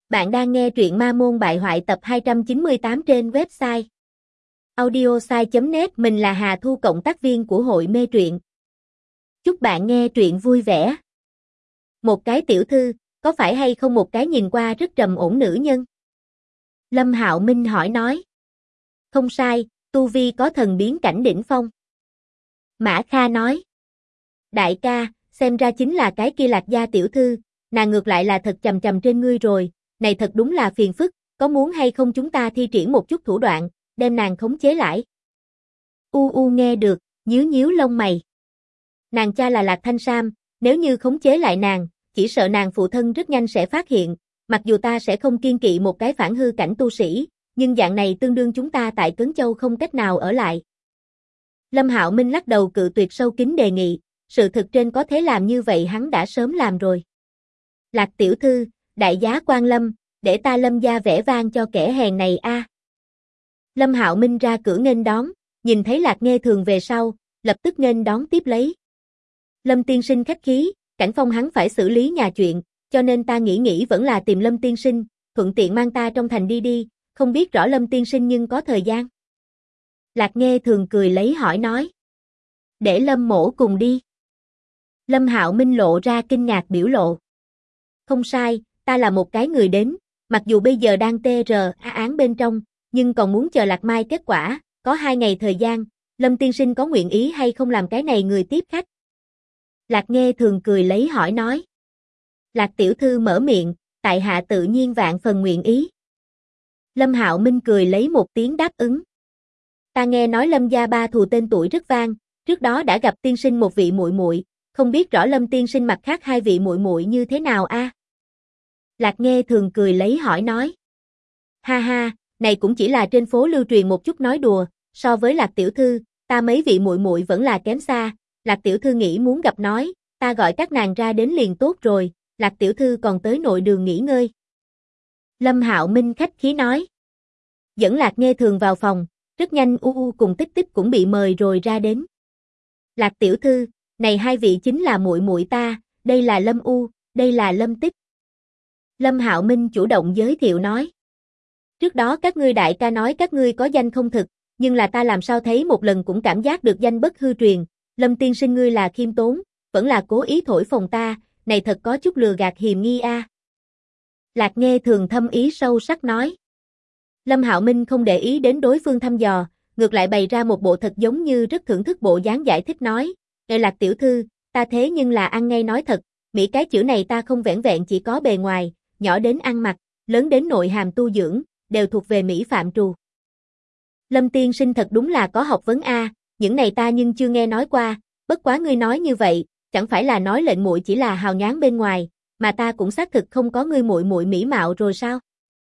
Bạn đang nghe truyện Ma Môn Bại Hoại tập 298 trên website audiosai.net. Mình là Hà Thu, cộng tác viên của hội mê truyện. Chúc bạn nghe truyện vui vẻ. Một cái tiểu thư, có phải hay không một cái nhìn qua rất trầm ổn nữ nhân? Lâm Hạo Minh hỏi nói. Không sai, tu vi có thần biến cảnh đỉnh phong. Mã Kha nói. Đại ca, xem ra chính là cái kia Lạc gia tiểu thư, nàng ngược lại là thật chằm chằm trên ngươi rồi. Này thật đúng là phiền phức, có muốn hay không chúng ta thi triển một chút thủ đoạn, đem nàng khống chế lại? Nghe được, nhíu nhíu lông mày. Nàng cha là Lạc Thanh Sam, nếu như khống chế lại nàng, chỉ sợ nàng phụ thân rất nhanh sẽ phát hiện, mặc dù ta sẽ không kiêng kỵ một cái phản hư cảnh tu sĩ, nhưng dạng này tương đương chúng ta tại Cấn Châu không cách nào ở lại. Lâm Hạo Minh lắc đầu cự tuyệt sâu kín đề nghị, sự thực trên có thế làm như vậy hắn đã sớm làm rồi. Lạc tiểu thư, đại giá quan lâm, để ta Lâm gia vẻ vang cho kẻ hèn này a. Lâm Hạo Minh ra cửa nghênh đón, nhìn thấy Lạc Nghê Thường về sau, lập tức nghênh đón tiếp lấy. Lâm tiên sinh khách khí, Cảnh Phong hắn phải xử lý nhà chuyện, cho nên ta nghĩ vẫn là tìm Lâm tiên sinh, thuận tiện mang ta trong thành đi, không biết rõ Lâm tiên sinh nhưng có thời gian. Lạc Nghê Thường cười lấy hỏi nói. Để Lâm mỗ cùng đi. Lâm Hạo Minh lộ ra kinh ngạc biểu lộ. Không sai, ta là một cái người đến, mặc dù bây giờ đang án bên trong, nhưng còn muốn chờ Lạc Mai kết quả, có 2 ngày thời gian, Lâm tiên sinh có nguyện ý hay không làm cái này người tiếp khách? Lạc Nghê Thường cười lấy hỏi nói. Lạc tiểu thư mở miệng, tại hạ tự nhiên vạn phần nguyện ý. Lâm Hạo Minh cười lấy một tiếng đáp ứng. Ta nghe nói Lâm gia ba thù tên tuổi rất vang, trước đó đã gặp tiên sinh một vị muội muội, không biết rõ Lâm tiên sinh mặt khác 2 vị muội muội như thế nào a? Lạc Nghê Thường cười lấy hỏi nói. Ha ha, này cũng chỉ là trên phố lưu truyền một chút nói đùa, so với Lạc tiểu thư, ta mấy vị muội muội vẫn là kém xa. Lạc tiểu thư nghĩ muốn gặp nói, ta gọi các nàng ra đến liền tốt rồi, Lạc tiểu thư còn tới nội đường nghỉ ngơi. Lâm Hạo Minh khách khí nói. Dẫn Lạc Nghê Thường vào phòng, rất nhanh cùng Tích Tích cũng bị mời rồi ra đến. Lạc tiểu thư, này 2 vị chính là muội muội ta, đây là Lâm đây là Lâm Tích. Lâm Hạo Minh chủ động giới thiệu nói. Trước đó các ngươi đại ca nói các ngươi có danh không thực, nhưng là ta làm sao thấy một lần cũng cảm giác được danh bất hư truyền, Lâm tiên sinh ngươi là khiêm tốn, vẫn là cố ý thổi phồng ta, này thật có chút lừa gạt hiềm nghi a. Lạc Nghê Thường thâm ý sâu sắc nói. Lâm Hạo Minh không để ý đến đối phương thăm dò, ngược lại bày ra một bộ thật giống như rất thưởng thức bộ dáng giải thích nói. Lạc tiểu thư, ta thế nhưng là ăn ngay nói thật, Mỹ cái chữ này ta không vẻn vẹn chỉ có bề ngoài, nhỏ đến ăn mặc, lớn đến nội hàm tu dưỡng, đều thuộc về Mỹ phạm trù. Lâm tiên sinh thật đúng là có học vấn a, những này ta nhưng chưa nghe nói qua, bất quá ngươi nói như vậy, chẳng phải là nói lệnh muội chỉ là hào nhoáng bên ngoài, mà ta cũng xác thực không có ngươi muội muội mỹ mạo rồi sao?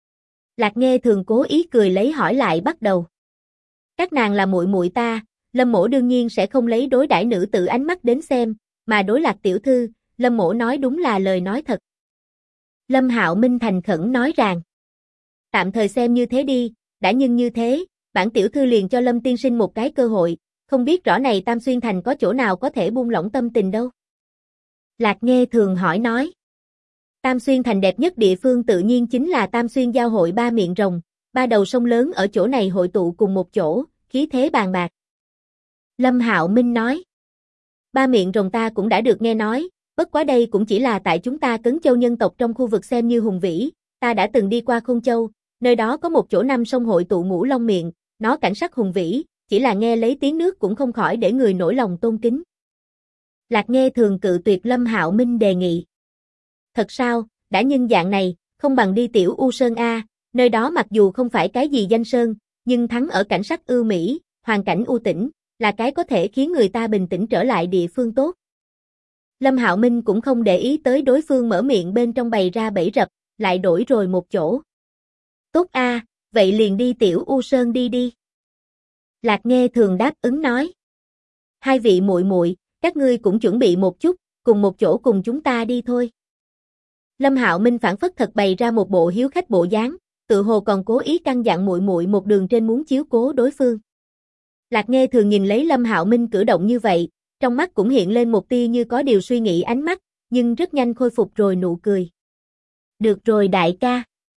Lạc Nghê Thường cố ý cười lấy hỏi lại bắt đầu. Các nàng là muội muội ta, Lâm mỗ đương nhiên sẽ không lấy đối đãi nữ tử ánh mắt đến xem, mà đối Lạc tiểu thư, Lâm mỗ nói đúng là lời nói thật. Lâm Hạo Minh thành khẩn nói rằng. Tạm thời xem như thế đi, đã nhưng như thế, bản tiểu thư liền cho Lâm tiên sinh một cái cơ hội, không biết rõ này Tam Xuyên Thành có chỗ nào có thể buông lỏng tâm tình đâu. Lạc Nghê Thường hỏi nói. Tam Xuyên Thành đẹp nhất địa phương tự nhiên chính là Tam Xuyên giao hội 3 miệng rồng, 3 đầu sông lớn ở chỗ này hội tụ cùng một chỗ, khí thế bàn bạc. Lâm Hạo Minh nói. 3 miệng rồng ta cũng đã được nghe nói, bất quá đây cũng chỉ là tại chúng ta Cấn Châu nhân tộc trong khu vực xem như hùng vĩ, ta đã từng đi qua Khôn Châu, nơi đó có một chỗ 5 sông hội tụ Ngũ Long miệng, nó cảnh sắc hùng vĩ, chỉ là nghe lấy tiếng nước cũng không khỏi để người nổi lòng tôn kính. Lạc Nghê Thường cự tuyệt Lâm Hạo Minh đề nghị. Thật sao, đã nhưng dạng này, không bằng đi Tiểu U Sơn a, nơi đó mặc dù không phải cái gì danh sơn, nhưng thắng ở cảnh sắc ưu mỹ, hoàn cảnh u tĩnh, là cái có thể khiến người ta bình tĩnh trở lại địa phương tốt. Lâm Hạo Minh cũng không để ý tới đối phương mở miệng bên trong bày ra bẫy rập, lại đổi rồi một chỗ. Tốt a, vậy liền đi Tiểu U Sơn đi. Lạc Nghê Thường đáp ứng nói. 2 vị muội muội, các ngươi cũng chuẩn bị một chút, cùng một chỗ cùng chúng ta đi thôi. Lâm Hạo Minh phản phất thật bày ra một bộ hiếu khách bộ dáng, tự hồ còn cố ý căn dặn muội muội một đường trên muốn chiếu cố đối phương. Lạc Nghê Thường nhìn lấy Lâm Hạo Minh cử động như vậy, trong mắt cũng hiện lên một tia như có điều suy nghĩ ánh mắt, nhưng rất nhanh khôi phục rồi nụ cười. Được rồi đại ca.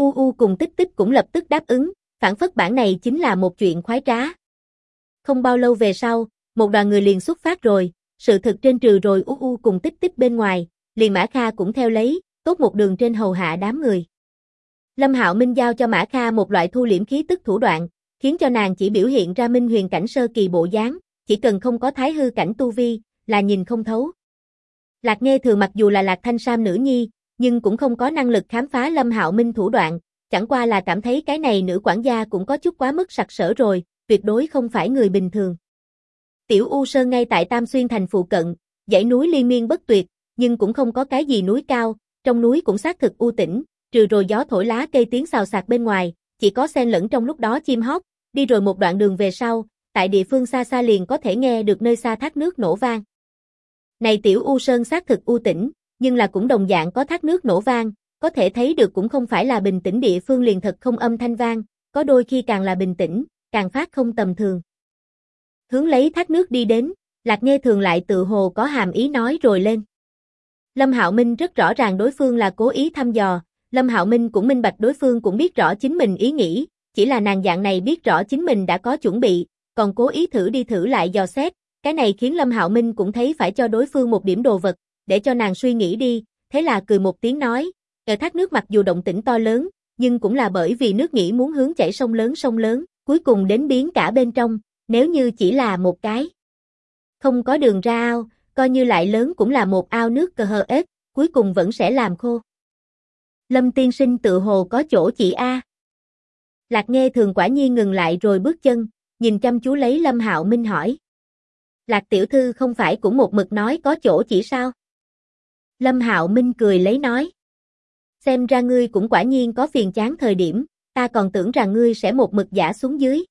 U cùng Tích Tích cũng lập tức đáp ứng, phảng phất bản này chính là một chuyện khoái trá. Không bao lâu về sau, một đoàn người liền xuất phát rồi, sự thực trên trừ rồi U cùng Tích Tích bên ngoài, liền Mã Kha cũng theo lấy, tốt một đường trên hầu hạ đám người. Lâm Hạo Minh giao cho Mã Kha một loại thu liễm khí tức thủ đoạn, khiến cho nàng chỉ biểu hiện ra minh huyền cảnh sơ kỳ bộ dáng, chỉ cần không có thái hư cảnh tu vi, là nhìn không thấu. Lạc Nghe Thường mặc dù là Lạc Thanh Sam nữ nhi, nhưng cũng không có năng lực khám phá Lâm Hạo Minh thủ đoạn, chẳng qua là cảm thấy cái này nữ quản gia cũng có chút quá mức sặc sỡ rồi, tuyệt đối không phải người bình thường. Tiểu U Sơn ngay tại Tam Xuyên thành phụ cận, dãy núi liên miên bất tuyệt, nhưng cũng không có cái gì núi cao, trong núi cũng xác thực u tĩnh, trừ rồi gió thổi lá cây tiếng xào xạc bên ngoài, chỉ có xen lẫn trong lúc đó chim hót, đi rồi một đoạn đường về sau, tại địa phương xa xa liền có thể nghe được nơi xa thác nước nổ vang. Này Tiểu U Sơn xác thực u tĩnh, nhưng là cũng đồng dạng có thác nước nổ vang, có thể thấy được cũng không phải là bình tĩnh địa phương liền thật không âm thanh vang, có đôi khi càng là bình tĩnh, càng phát không tầm thường. Hướng lấy thác nước đi đến, Lạc Nghe Thường lại tự hồ có hàm ý nói rồi lên. Lâm Hạo Minh rất rõ ràng đối phương là cố ý thăm dò, Lâm Hạo Minh cũng minh bạch đối phương cũng biết rõ chính mình ý nghĩ, chỉ là nàng dạng này biết rõ chính mình đã có chuẩn bị, còn cố ý thử đi thử lại dò xét, cái này khiến Lâm Hạo Minh cũng thấy phải cho đối phương một điểm đồ vật, để cho nàng suy nghĩ đi, thế là cười một tiếng nói, ở thác nước mặc dù động tĩnh to lớn, nhưng cũng là bởi vì nước nghĩ muốn hướng chảy sông lớn, cuối cùng đến biến cả bên trong, nếu như chỉ là một cái không có đường ra ao, coi như lại lớn cũng là một ao nước cờ hờ ếch, cuối cùng vẫn sẽ làm khô. Lâm tiên sinh tự hồ có chỗ chỉ a. Lạc Nghe Thường quả nhiên ngừng lại rồi bước chân, nhìn chăm chú lấy Lâm Hạo Minh hỏi. Lạc tiểu thư không phải cũng một mực nói có chỗ chỉ sao? Lâm Hạo Minh cười lấy nói. Xem ra ngươi cũng quả nhiên có phiền chán thời điểm, ta còn tưởng rằng ngươi sẽ một mực giả xuống dưới.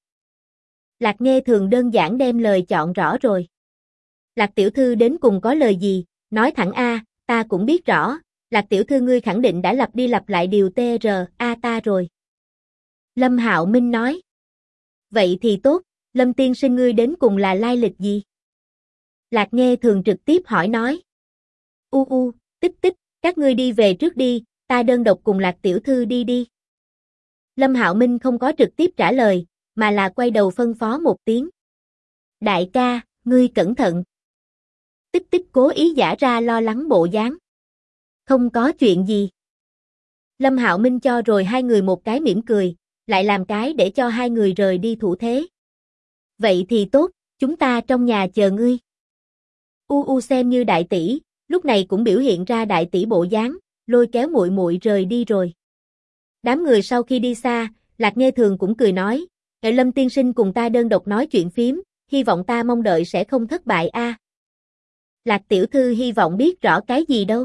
Lạc Nghe Thường đơn giản đem lời chọn rõ rồi. Lạc tiểu thư đến cùng có lời gì, nói thẳng a, ta cũng biết rõ, Lạc tiểu thư ngươi khẳng định đã lặp đi lặp lại điều TRA ta rồi. Lâm Hạo Minh nói. Vậy thì tốt, Lâm tiên sinh ngươi đến cùng là lai lịch gì? Lạc Nghe Thường trực tiếp hỏi nói. Tích Tích, các ngươi đi về trước đi, ta đơn độc cùng Lạc tiểu thư đi. Lâm Hạo Minh không có trực tiếp trả lời, mà là quay đầu phân phó một tiếng. Đại ca, ngươi cẩn thận. Tích Tích cố ý giả ra lo lắng bộ dáng. Không có chuyện gì. Lâm Hạo Minh cho rồi hai người một cái mỉm cười, lại làm cái để cho hai người rời đi thủ thế. Vậy thì tốt, chúng ta trong nhà chờ ngươi. Xem như đại tỷ, lúc này cũng biểu hiện ra đại tỷ bộ dáng, lôi kéo muội muội rời đi rồi. Đám người sau khi đi xa, Lạc Nghe Thường cũng cười nói, Lâm tiên sinh cùng ta đơn độc nói chuyện phím, hy vọng ta mong đợi sẽ không thất bại a. Lạc tiểu thư hy vọng biết rõ cái gì đâu.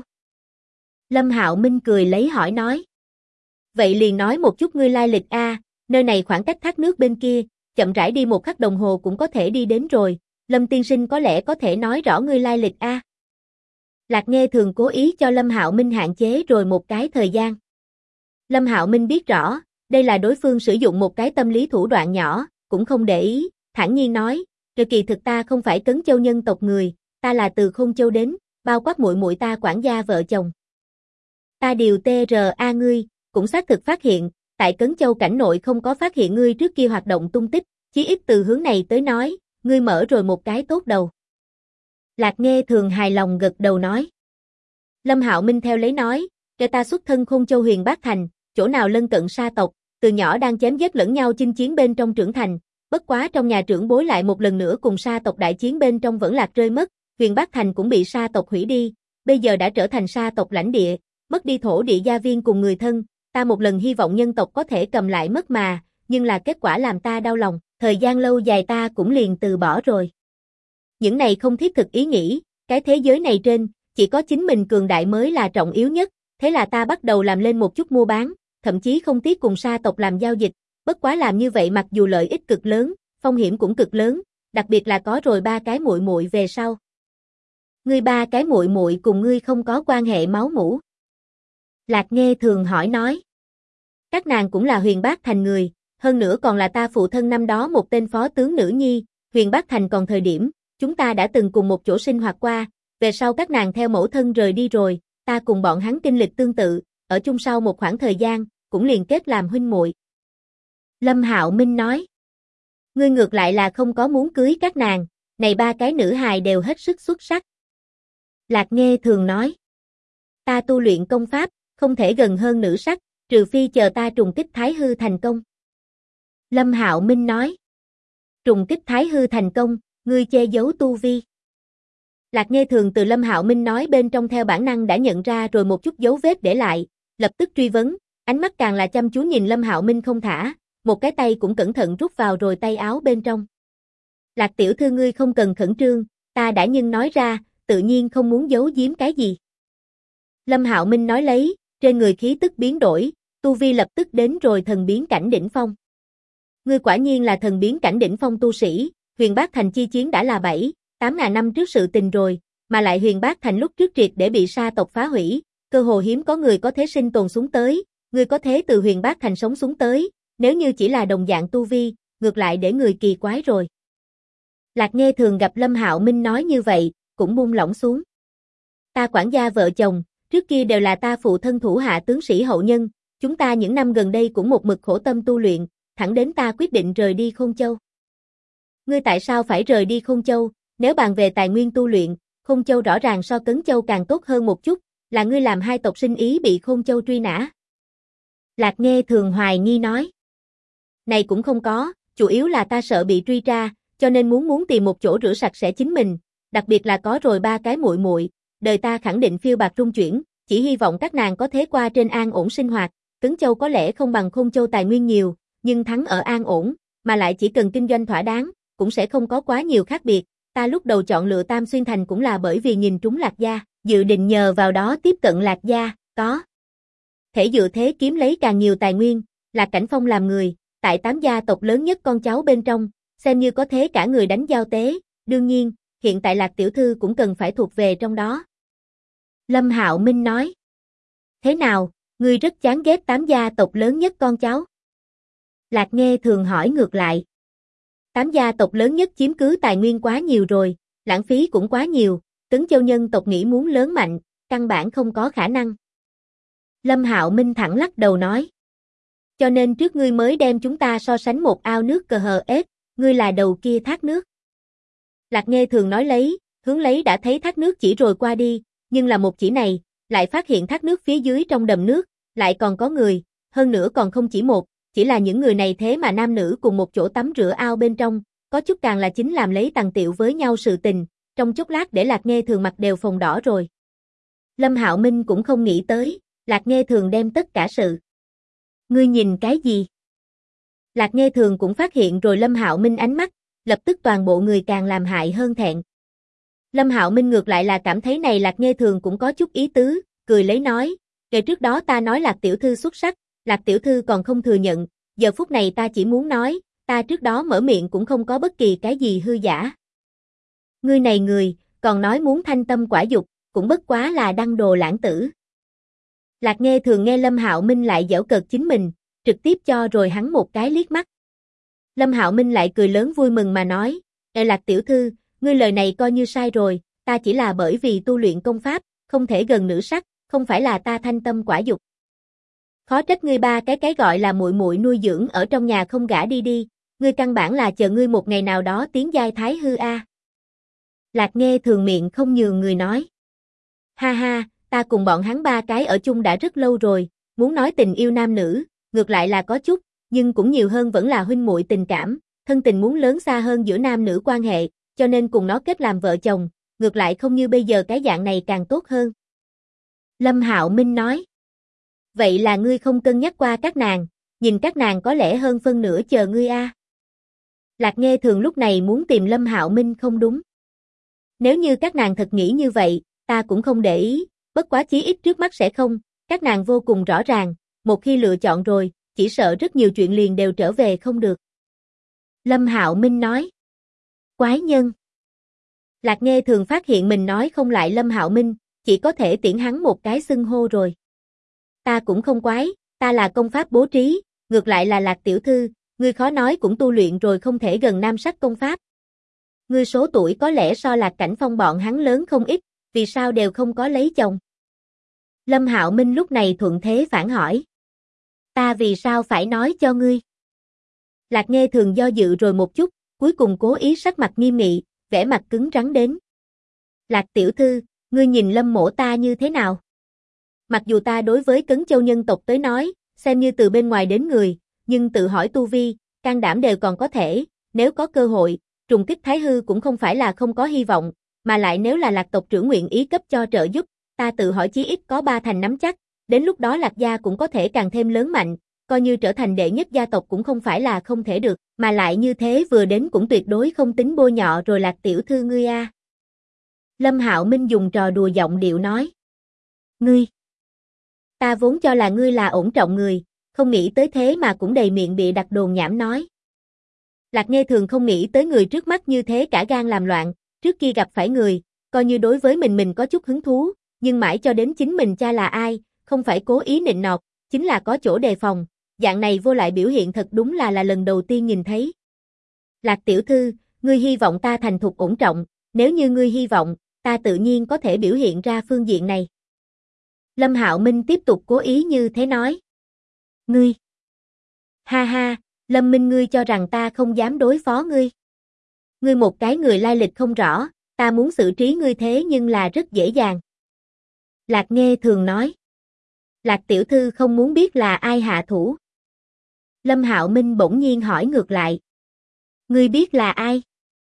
Lâm Hạo Minh cười lấy hỏi nói. Vậy liền nói một chút ngươi lai lịch a, nơi này khoảng cách thác nước bên kia, chậm rãi đi một khắc đồng hồ cũng có thể đi đến rồi, Lâm tiên sinh có lẽ có thể nói rõ ngươi lai lịch a. Lạc Nghe Thường cố ý cho Lâm Hạo Minh hạn chế rồi một cái thời gian. Lâm Hạo Minh biết rõ, đây là đối phương sử dụng một cái tâm lý thủ đoạn nhỏ, cũng không để ý, thản nhiên nói, kỳ thực ta không phải Cấn Châu nhân tộc người, ta là từ Khôn Châu đến, bao quát muội muội ta quản gia vợ chồng. Ta điều TRA ngươi, cũng xác thực phát hiện, tại Cấn Châu cảnh nội không có phát hiện ngươi trước kia hoạt động tung tích, chí ít từ hướng này tới nói, ngươi mở rồi một cái tốt đầu. Lạc Nghe Thường hài lòng gật đầu nói. Lâm Hạo Minh theo lấy nói, kẻ ta xuất thân Khôn Châu Huyền Bác Thành, chỗ nào lân cận sa tộc, từ nhỏ đang chém giết lẫn nhau chinh chiến bên trong trưởng thành, bất quá trong nhà trưởng bối lại một lần nữa cùng sa tộc đại chiến bên trong vẫn lạc rơi mất, Huyền Bác Thành cũng bị sa tộc hủy đi, bây giờ đã trở thành sa tộc lãnh địa, mất đi thổ địa gia viên cùng người thân, ta một lần hy vọng nhân tộc có thể cầm lại mất mà, nhưng là kết quả làm ta đau lòng, thời gian lâu dài ta cũng liền từ bỏ rồi. Những này không thiết thực ý nghĩ, cái thế giới này trên, chỉ có chính mình cường đại mới là trọng yếu nhất, thế là ta bắt đầu làm lên một chút mua bán, thậm chí không tiếc cùng sa tộc làm giao dịch, bất quá làm như vậy mặc dù lợi ích cực lớn, phong hiểm cũng cực lớn, đặc biệt là có rồi ba cái muội muội về sau. Ngươi ba cái muội muội cùng ngươi không có quan hệ máu mủ. Lạc Nghe Thường hỏi nói. Các nàng cũng là Huyền Bác Thành người, hơn nữa còn là ta phụ thân năm đó một tên phó tướng nữ nhi, Huyền Bác Thành còn thời điểm, chúng ta đã từng cùng một chỗ sinh hoạt qua, về sau các nàng theo mẫu thân rời đi rồi, ta cùng bọn hắn kinh lịch tương tự, ở chung sau một khoảng thời gian, cũng liền kết làm huynh muội. Lâm Hạo Minh nói. Ngươi ngược lại là không có muốn cưới các nàng, này ba cái nữ hài đều hết sức xuất sắc. Lạc Nghê Thường nói. Ta tu luyện công pháp, không thể gần hơn nữ sắc, trừ phi chờ ta trùng kích Thái Hư thành công. Lâm Hạo Minh nói. Trùng kích Thái Hư thành công, ngươi che giấu tu vi. Lạc Nghê Thường từ Lâm Hạo Minh nói bên trong theo bản năng đã nhận ra rồi một chút dấu vết để lại, lập tức truy vấn, ánh mắt càng là chăm chú nhìn Lâm Hạo Minh không thả, một cái tay cũng cẩn thận rút vào rồi tay áo bên trong. Lạc tiểu thư ngươi không cần khẩn trương, ta đã nhưng nói ra, tự nhiên không muốn giấu giếm cái gì. Lâm Hạo Minh nói lấy, trên người khí tức biến đổi, tu vi lập tức đến rồi thần biến cảnh đỉnh phong. Ngươi quả nhiên là thần biến cảnh đỉnh phong tu sĩ, Huyền Bác Thành chi chiến đã là 7-8 ngàn năm trước sự tình rồi, mà lại Huyền Bác Thành lúc trước triệt để bị sa tộc phá hủy, cơ hồ hiếm có người có thế sinh tồn xuống tới, ngươi có thế từ Huyền Bác Thành sống xuống tới, nếu như chỉ là đồng dạng tu vi, ngược lại để người kỳ quái rồi. Lạc Nghê Thường gặp Lâm Hạo Minh nói như vậy, cũng buông lỏng xuống. Ta quản gia vợ chồng, trước kia đều là ta phụ thân thủ hạ tướng sĩ hậu nhân, chúng ta những năm gần đây cũng một mực khổ tâm tu luyện, thẳng đến ta quyết định rời đi Khôn Châu. Ngươi tại sao phải rời đi Khôn Châu? Nếu bàn về tài nguyên tu luyện, Khôn Châu rõ ràng so Cấn Châu càng tốt hơn một chút, là ngươi làm hai tộc sinh ý bị Khôn Châu truy nã. Lạc Nghê Thường hoài nghi nói. Này cũng không có, chủ yếu là ta sợ bị truy tra, cho nên muốn tìm một chỗ rửa sạch sẽ chính mình, đặc biệt là có rồi ba cái muội muội, đời ta khẳng định phiêu bạt trung chuyển, chỉ hy vọng các nàng có thế qua trên an ổn sinh hoạt. Cấn Châu có lẽ không bằng Khôn Châu tài nguyên nhiều, nhưng thắng ở an ổn, mà lại chỉ cần kinh doanh thỏa đáng, cũng sẽ không có quá nhiều khác biệt. Ta lúc đầu chọn lựa Tam Xuyên Thành cũng là bởi vì nhìn trúng Lạc gia, dự định nhờ vào đó tiếp cận Lạc gia, có thể dựa thế kiếm lấy càng nhiều tài nguyên. Lạc Cảnh Phong làm người, tại 8 gia tộc lớn nhất con cháu bên trong, xem như có thế cả người đánh giao tế, đương nhiên, hiện tại Lạc tiểu thư cũng cần phải thuộc về trong đó. Lâm Hạo Minh nói. Thế nào, ngươi rất chán ghét 8 gia tộc lớn nhất con cháu? Lạc Nghê Thường hỏi ngược lại. 8 gia tộc lớn nhất chiếm cứ tài nguyên quá nhiều rồi, lãng phí cũng quá nhiều, Cấn Châu nhân tộc nghĩ muốn lớn mạnh, căn bản không có khả năng. Lâm Hạo Minh thẳng lắc đầu nói. Cho nên trước ngươi mới đem chúng ta so sánh một ao nước cờ hờ ếch, ngươi là đầu kia thác nước. Lạc Nghê Thường nói lấy, hướng lấy đã thấy thác nước chỉ rồi qua đi, nhưng là một chỉ này, lại phát hiện thác nước phía dưới trong đầm nước, lại còn có người, hơn nữa còn không chỉ một, chỉ là những người này thế mà nam nữ cùng một chỗ tắm rửa ao bên trong, có chút càng là chính làm lấy tằng tiệu với nhau sự tình, trong chốc lát để Lạc Nghê Thường mặt đều phồng đỏ rồi. Lâm Hạo Minh cũng không nghĩ tới, Lạc Nghê Thường đem tất cả sự. Ngươi nhìn cái gì? Lạc Nghê Thường cũng phát hiện rồi Lâm Hạo Minh ánh mắt, lập tức toàn bộ người càng làm hại hơn thẹn. Lâm Hạo Minh ngược lại là cảm thấy này Lạc Nghê Thường cũng có chút ý tứ, cười lấy nói, ngày trước đó ta nói Lạc tiểu thư xuất sắc, Lạc tiểu thư còn không thừa nhận, giờ phút này ta chỉ muốn nói, ta trước đó mở miệng cũng không có bất kỳ cái gì hư giả. Ngươi này người, còn nói muốn thanh tâm quả dục, cũng bất quá là đăng đồ lãng tử. Lạc Nghê Thường nghe Lâm Hạo Minh lại giễu cợt chính mình, trực tiếp cho rồi hắn một cái liếc mắt. Lâm Hạo Minh lại cười lớn vui mừng mà nói, Lạc tiểu thư, ngươi lời này coi như sai rồi, ta chỉ là bởi vì tu luyện công pháp, không thể gần nữ sắc, không phải là ta thanh tâm quả dục. Khó trách ngươi ba cái gọi là muội muội nuôi dưỡng ở trong nhà không gả đi, ngươi căn bản là chờ ngươi một ngày nào đó tiến giai Thái Hư a. Lạc Nghê Thường miệng không nhường người nói. Ha ha, ta cùng bọn hắn ba cái ở chung đã rất lâu rồi, muốn nói tình yêu nam nữ, ngược lại là có chút, nhưng cũng nhiều hơn vẫn là huynh muội tình cảm, thân tình muốn lớn xa hơn giữa nam nữ quan hệ, cho nên cùng nó kết làm vợ chồng, ngược lại không như bây giờ cái dạng này càng tốt hơn. Lâm Hạo Minh nói. Vậy là ngươi không cân nhắc qua các nàng, nhìn các nàng có lẽ hơn phân nửa chờ ngươi a. Lạc Nghê Thường lúc này muốn tìm Lâm Hạo Minh không đúng. Nếu như các nàng thật nghĩ như vậy, ta cũng không để ý, bất quá chí ít trước mắt sẽ không, các nàng vô cùng rõ ràng, một khi lựa chọn rồi, chỉ sợ rất nhiều chuyện liền đều trở về không được. Lâm Hạo Minh nói. Quái nhân. Lạc Nghê Thường phát hiện mình nói không lại Lâm Hạo Minh, chỉ có thể tiễn hắn một cái xưng hô rồi. Ta cũng không quái, ta là công pháp bố trí, ngược lại là Lạc tiểu thư, ngươi khó nói cũng tu luyện rồi không thể gần nam sắc công pháp. Ngươi số tuổi có lẽ so Lạc Cảnh Phong bọn hắn lớn không ít, vì sao đều không có lấy chồng? Lâm Hạo Minh lúc này thuận thế phản hỏi. Ta vì sao phải nói cho ngươi? Lạc Nghe Thường do dự rồi một chút, cuối cùng cố ý sắc mặt nghiêm nghị, vẻ mặt cứng rắn đến. Lạc tiểu thư, ngươi nhìn Lâm mỗ ta như thế nào? Mặc dù ta đối với Cấn Châu nhân tộc tới nói, xem như từ bên ngoài đến người, nhưng tự hỏi tu vi, can đảm đều còn có thể, nếu có cơ hội, trùng kích Thái Hư cũng không phải là không có hy vọng, mà lại nếu là Lạc tộc trưởng nguyện ý cấp cho trợ giúp, ta tự hỏi chí ít có 3 thành nắm chắc, đến lúc đó Lạc gia cũng có thể càng thêm lớn mạnh, coi như trở thành đệ nhất gia tộc cũng không phải là không thể được, mà lại như thế vừa đến cũng tuyệt đối không tính bôi nhọ rồi Lạc tiểu thư ngươi a. Lâm Hạo Minh dùng trò đùa giọng điệu nói. Ngươi, ta vốn cho là ngươi là ổn trọng người, không nghĩ tới thế mà cũng đầy miệng bịa đặt đồn nhảm nói. Lạc Nghe Thường không nghĩ tới người trước mắt như thế cả gan làm loạn, trước kia gặp phải người, coi như đối với mình có chút hứng thú, nhưng mãi cho đến chính mình cha là ai, không phải cố ý nịnh nọt, chính là có chỗ đề phòng, dạng này vô lại biểu hiện thật đúng là lần đầu tiên nhìn thấy. Lạc tiểu thư, ngươi hy vọng ta thành thục ổn trọng, nếu như ngươi hy vọng, ta tự nhiên có thể biểu hiện ra phương diện này. Lâm Hạo Minh tiếp tục cố ý như thế nói. Ngươi. Ha ha, Lâm Minh ngươi cho rằng ta không dám đối phó ngươi. Ngươi một cái người lai lịch không rõ, ta muốn xử trí ngươi thế nhưng là rất dễ dàng. Lạc Nghe Thường nói. Lạc tiểu thư không muốn biết là ai hạ thủ. Lâm Hạo Minh bỗng nhiên hỏi ngược lại. Ngươi biết là ai?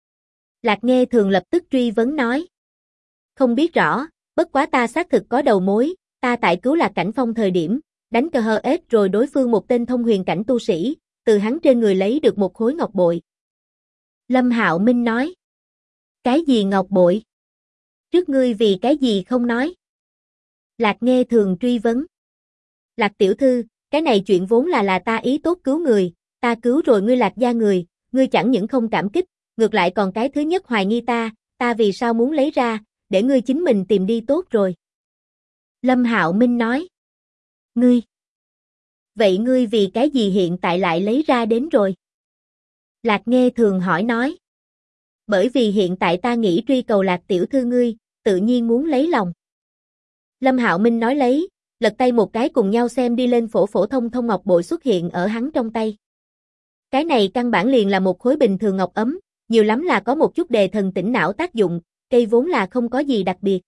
Lạc Nghe Thường lập tức truy vấn nói. Không biết rõ, bất quá ta xác thực có đầu mối, ta tại cứu Lạc Cảnh Phong thời điểm, đánh cờ hờ ết rồi đối phương một tên thông huyền cảnh tu sĩ, từ hắn trên người lấy được một khối ngọc bội. Lâm Hạo Minh nói. Cái gì ngọc bội? Trước ngươi vì cái gì không nói? Lạc Nghe Thường truy vấn. Lạc tiểu thư, cái này chuyện vốn là ta ý tốt cứu người, ta cứu rồi ngươi Lạc gia người, ngươi chẳng những không cảm kích, ngược lại còn cái thứ nhất hoài nghi ta vì sao muốn lấy ra, để ngươi chính mình tìm đi tốt rồi. Lâm Hạo Minh nói. Ngươi. Vậy ngươi vì cái gì hiện tại lại lấy ra đến rồi? Lạc Nghe Thường hỏi nói. Bởi vì hiện tại ta nghĩ truy cầu Lạc tiểu thư ngươi, tự nhiên muốn lấy lòng. Lâm Hạo Minh nói lấy, lật tay một cái cùng nhau xem đi lên phổ thông ngọc bội xuất hiện ở hắn trong tay. Cái này căn bản liền là một khối bình thường ngọc ấm, nhiều lắm là có một chút đề thần tỉnh não tác dụng, cây vốn là không có gì đặc biệt.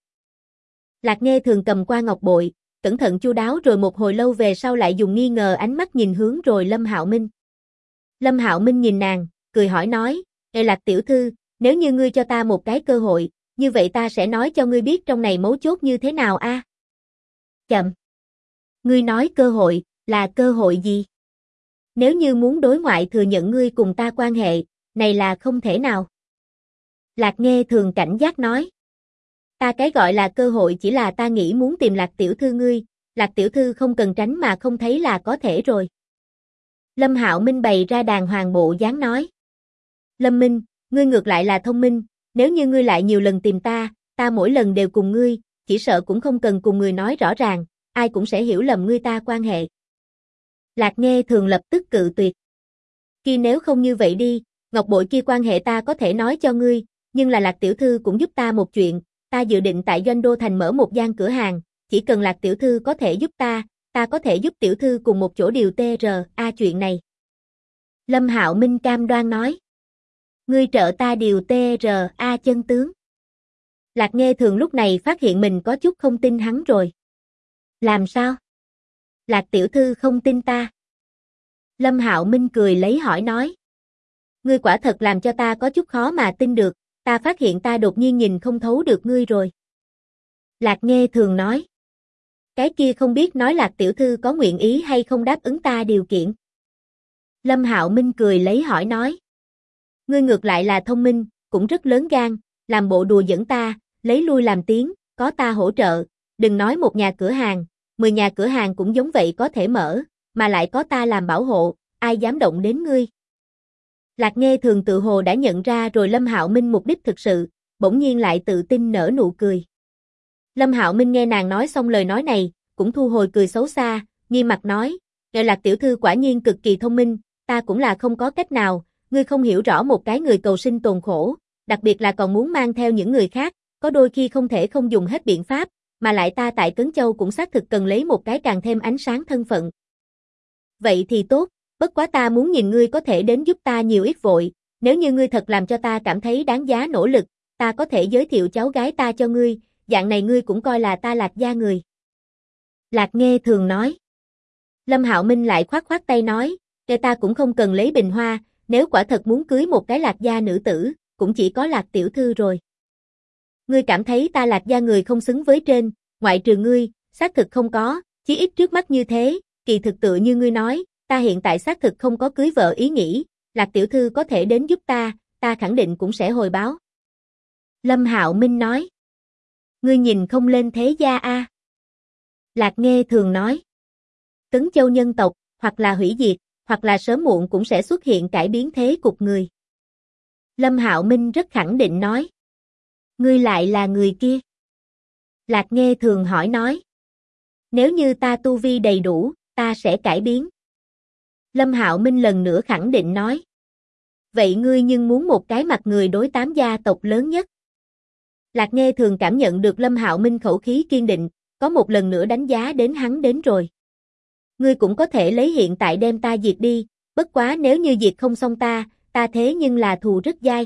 Lạc Nghe Thường cầm qua ngọc bội, cẩn thận chu đáo rồi một hồi lâu về sau lại dùng nghi ngờ ánh mắt nhìn hướng rồi Lâm Hạo Minh. Lâm Hạo Minh nhìn nàng, cười hỏi nói, Ê Lạc tiểu thư, nếu như ngươi cho ta một cái cơ hội, như vậy ta sẽ nói cho ngươi biết trong này mấu chốt như thế nào a. Chậm. Ngươi nói cơ hội, là cơ hội gì? Nếu như muốn đối ngoại thừa nhận ngươi cùng ta quan hệ, này là không thể nào. Lạc Nghe Thường cảnh giác nói. Ta cái gọi là cơ hội chỉ là ta nghĩ muốn tìm Lạc tiểu thư ngươi, Lạc tiểu thư không cần tránh mà không thấy là có thể rồi. Lâm Hạo Minh bày ra đàng hoàng bộ dáng nói. Lâm Minh, ngươi ngược lại là thông minh, nếu như ngươi lại nhiều lần tìm ta mỗi lần đều cùng ngươi, chỉ sợ cũng không cần cùng người nói rõ ràng, ai cũng sẽ hiểu lầm ngươi ta quan hệ. Lạc Nghe Thường lập tức cự tuyệt. Khi nếu không như vậy đi, ngọc bội kia quan hệ ta có thể nói cho ngươi, nhưng là Lạc tiểu thư cũng giúp ta một chuyện, ta dự định tại Doanh Đô Thành mở một gian cửa hàng, chỉ cần Lạc tiểu thư có thể giúp ta có thể giúp tiểu thư cùng một chỗ điều TRA chuyện này. Lâm Hạo Minh cam đoan nói. Ngươi trợ ta điều TRA chân tướng. Lạc Nghe Thường lúc này phát hiện mình có chút không tin hắn rồi. Làm sao? Lạc tiểu thư không tin ta. Lâm Hạo Minh cười lấy hỏi nói. Ngươi quả thật làm cho ta có chút khó mà tin được, ta phát hiện ta đột nhiên nhìn không thấu được ngươi rồi. Lạc Nghe Thường nói. Cái kia không biết nói Lạc tiểu thư có nguyện ý hay không đáp ứng ta điều kiện. Lâm Hạo Minh cười lấy hỏi nói. Ngươi ngược lại là thông minh, cũng rất lớn gan, làm bộ đùa dẫn ta, lấy lui làm tiếng, có ta hỗ trợ, đừng nói một nhà cửa hàng, 10 nhà cửa hàng cũng giống vậy có thể mở, mà lại có ta làm bảo hộ, ai dám động đến ngươi. Lạc Nghe Thường tự hồ đã nhận ra rồi Lâm Hạo Minh mục đích thực sự, bỗng nhiên lại tự tin nở nụ cười. Lâm Hạo Minh nghe nàng nói xong lời nói này, cũng thu hồi cười xấu xa, nghiêm mặt nói, Ngài Lạc tiểu thư quả nhiên cực kỳ thông minh, ta cũng là không có cách nào, ngươi không hiểu rõ một cái người cầu sinh tồn khổ, đặc biệt là còn muốn mang theo những người khác, có đôi khi không thể không dùng hết biện pháp, mà lại ta tại Cấn Châu cũng xác thực cần lấy một cái càng thêm ánh sáng thân phận. Vậy thì tốt, bất quá ta muốn nhìn ngươi có thể đến giúp ta nhiều ít vội, nếu như ngươi thật làm cho ta cảm thấy đáng giá nỗ lực, ta có thể giới thiệu cháu gái ta cho ngươi, dạng này ngươi cũng coi là ta Lạc gia người. Lạc Nghe Thường nói. Lâm Hạo Minh lại khoát khoát tay nói, để ta cũng không cần lấy bình hoa, nếu quả thật muốn cưới một cái Lạc gia nữ tử, cũng chỉ có Lạc tiểu thư rồi. Ngươi cảm thấy ta Lạc gia người không xứng với trên, ngoại trừ ngươi, xác thực không có, chí ít trước mắt như thế, kỳ thực tựa như ngươi nói, ta hiện tại xác thực không có cưới vợ ý nghĩ, Lạc tiểu thư có thể đến giúp ta khẳng định cũng sẽ hồi báo. Lâm Hạo Minh nói. Ngươi nhìn không lên thế gia a? Lạc Nghe Thường nói. Tấn Châu nhân tộc, hoặc là hủy diệt, hoặc là sớm muộn cũng sẽ xuất hiện cải biến thế cục người. Lâm Hạo Minh rất khẳng định nói. Ngươi lại là người kia? Lạc Nghe Thường hỏi nói. Nếu như ta tu vi đầy đủ, ta sẽ cải biến. Lâm Hạo Minh lần nữa khẳng định nói. Vậy ngươi nhưng muốn một cái mặt người đối 8 gia tộc lớn nhất. Lạc Nghe Thường cảm nhận được Lâm Hạo Minh khẩu khí kiên định, có một lần nữa đánh giá đến hắn đến rồi. Ngươi cũng có thể lấy hiện tại đem ta diệt đi, bất quá nếu như diệt không xong ta thế nhưng là thù rất dai.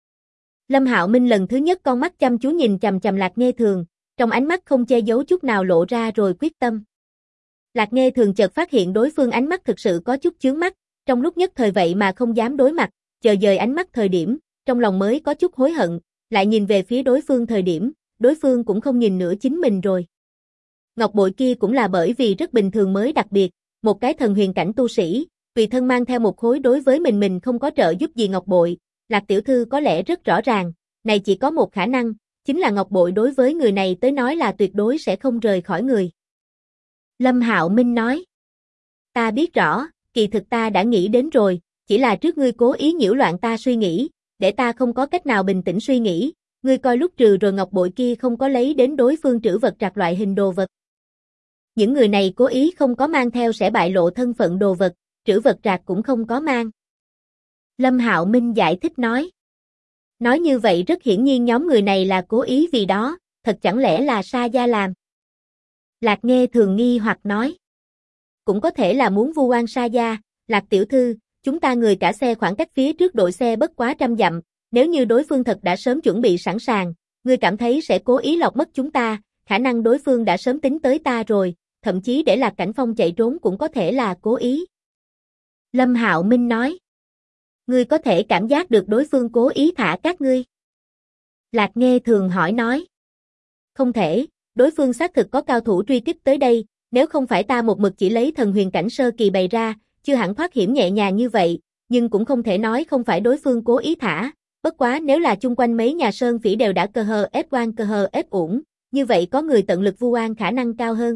Lâm Hạo Minh lần thứ nhất con mắt chăm chú nhìn chằm chằm Lạc Nghe Thường, trong ánh mắt không che giấu chút nào lộ ra rồi quyết tâm. Lạc Nghe Thường chợt phát hiện đối phương ánh mắt thực sự có chút chướng mắt, trong lúc nhất thời vậy mà không dám đối mặt, chờ dời ánh mắt thời điểm, trong lòng mới có chút hối hận, lại nhìn về phía đối phương thời điểm, đối phương cũng không nhìn nữa chính mình rồi. Ngọc bội kia cũng là bởi vì rất bình thường mới đặc biệt, một cái thần huyền cảnh tu sĩ, tùy thân mang theo một khối đối với mình không có trợ giúp gì ngọc bội, Lạc tiểu thư có lẽ rất rõ ràng, này chỉ có một khả năng, chính là ngọc bội đối với người này tới nói là tuyệt đối sẽ không rời khỏi người. Lâm Hạo Minh nói. Ta biết rõ, kỳ thực ta đã nghĩ đến rồi, chỉ là trước ngươi cố ý nhiễu loạn ta suy nghĩ, để ta không có cách nào bình tĩnh suy nghĩ, ngươi coi lúc trừ rồi ngọc bội kia không có lấy đến đối phương trữ vật trạc loại hình đồ vật. Những người này cố ý không có mang theo sẽ bại lộ thân phận đồ vật, trữ vật trạc cũng không có mang. Lâm Hạo Minh giải thích nói. Nói như vậy rất hiển nhiên nhóm người này là cố ý vì đó, thật chẳng lẽ là Sa gia làm? Lạc Nghe Thường nghi hoặc nói. Cũng có thể là muốn vu oan Sa gia, Lạc tiểu thư, chúng ta người cả xe khoảng cách phía trước đội xe bất quá 100 dặm, nếu như đối phương thật đã sớm chuẩn bị sẵn sàng, ngươi cảm thấy sẽ cố ý lọt mất chúng ta, khả năng đối phương đã sớm tính tới ta rồi, thậm chí để Lạc Cảnh Phong chạy trốn cũng có thể là cố ý. Lâm Hạo Minh nói. Ngươi có thể cảm giác được đối phương cố ý thả các ngươi. Lạc Nghe Thường hỏi nói. Không thể, đối phương xác thực có cao thủ truy kích tới đây, nếu không phải ta một mực chỉ lấy thần huyền cảnh sơ kỳ bày ra, chưa hẳn thoát hiểm nhẹ nhàng như vậy, nhưng cũng không thể nói không phải đối phương cố ý thả, bất quá nếu là chung quanh mấy nhà sơn phỉ đều đã cơ hờ ép oan cơ hờ ép uổng, như vậy có người tận lực vu oan khả năng cao hơn.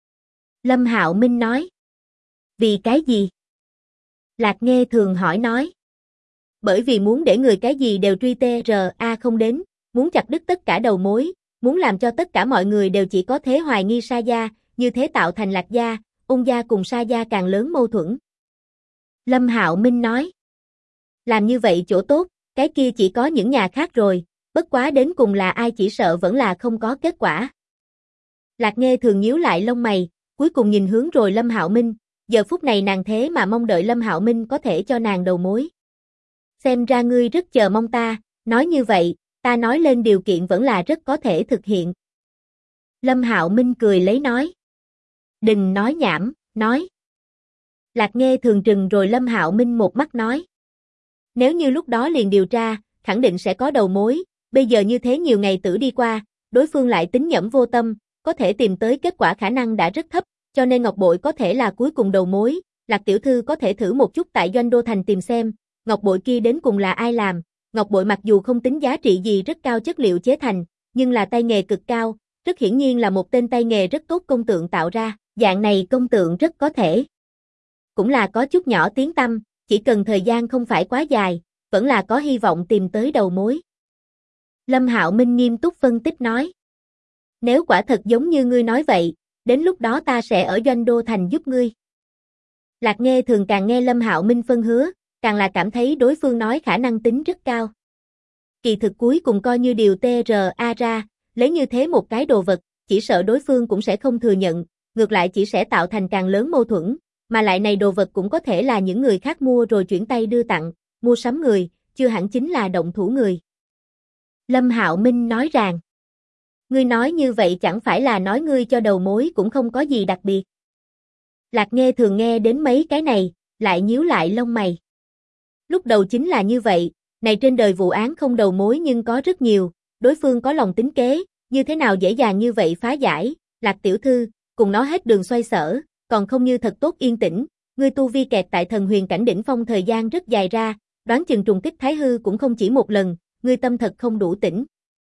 Lâm Hạo Minh nói. Vì cái gì? Lạc Nghe Thường hỏi nói. Bởi vì muốn để người cái gì đều truy TRA không đến, muốn chặt đứt tất cả đầu mối, muốn làm cho tất cả mọi người đều chỉ có thế hoài nghi Sa gia, như thế tạo thành Lạc gia, Ôn gia cùng Sa gia càng lớn mâu thuẫn. Lâm Hạo Minh nói. Làm như vậy chỗ tốt, cái kia chỉ có những nhà khác rồi, bất quá đến cùng là ai chỉ sợ vẫn là không có kết quả. Lạc Nghe Thường nhíu lại lông mày, cuối cùng nhìn hướng rồi Lâm Hạo Minh, giờ phút này nàng thế mà mong đợi Lâm Hạo Minh có thể cho nàng đầu mối. Xem ra ngươi rất chờ mong ta, nói như vậy, ta nói lên điều kiện vẫn là rất có thể thực hiện. Lâm Hạo Minh cười lấy nói. Đừng nói nhảm, nói. Lạc Nghe Thường trừng rồi Lâm Hạo Minh một mắt nói. Nếu như lúc đó liền điều tra, khẳng định sẽ có đầu mối, bây giờ như thế nhiều ngày tử đi qua, đối phương lại tính nhẩm vô tâm, có thể tìm tới kết quả khả năng đã rất thấp, cho nên ngọc bội có thể là cuối cùng đầu mối, Lạc tiểu thư có thể thử một chút tại Doanh Đô Thành tìm xem, ngọc bội kia đến cùng là ai làm, ngọc bội mặc dù không tính giá trị gì rất cao chất liệu chế thành, nhưng là tay nghề cực cao, rất hiển nhiên là một tên tay nghề rất tốt công tượng tạo ra, dạng này công tượng rất có thể. Cũng là có chút nhỏ tiếng tăm, chỉ cần thời gian không phải quá dài, vẫn là có hy vọng tìm tới đầu mối. Lâm Hạo Minh nghiêm túc phân tích nói. Nếu quả thật giống như ngươi nói vậy, đến lúc đó ta sẽ ở Doanh Đô Thành giúp ngươi. Lạc Nghe Thường càng nghe Lâm Hạo Minh phân hứa, càng là cảm thấy đối phương nói khả năng tính rất cao. Kỳ thực cuối cùng coi như điều TRA ra, lấy như thế một cái đồ vật, chỉ sợ đối phương cũng sẽ không thừa nhận, ngược lại chỉ sẽ tạo thành càng lớn mâu thuẫn, mà lại này đồ vật cũng có thể là những người khác mua rồi chuyển tay đưa tặng, mua sắm người, chưa hẳn chính là động thủ người. Lâm Hạo Minh nói rằng, ngươi nói như vậy chẳng phải là nói ngươi cho đầu mối cũng không có gì đặc biệt. Lạc Nghe Thường nghe đến mấy cái này, lại nhíu lại lông mày. Lúc đầu chính là như vậy, này trên đời vụ án không đầu mối nhưng có rất nhiều, đối phương có lòng tính kế, như thế nào dễ dàng như vậy phá giải, Lạc tiểu thư, cùng nó hết đường xoay sở, còn không như thật tốt yên tĩnh, ngươi tu vi kẹt tại thần huyền cảnh đỉnh phong thời gian rất dài ra, đoán chừng trùng kích thái hư cũng không chỉ một lần, ngươi tâm thật không đủ tĩnh.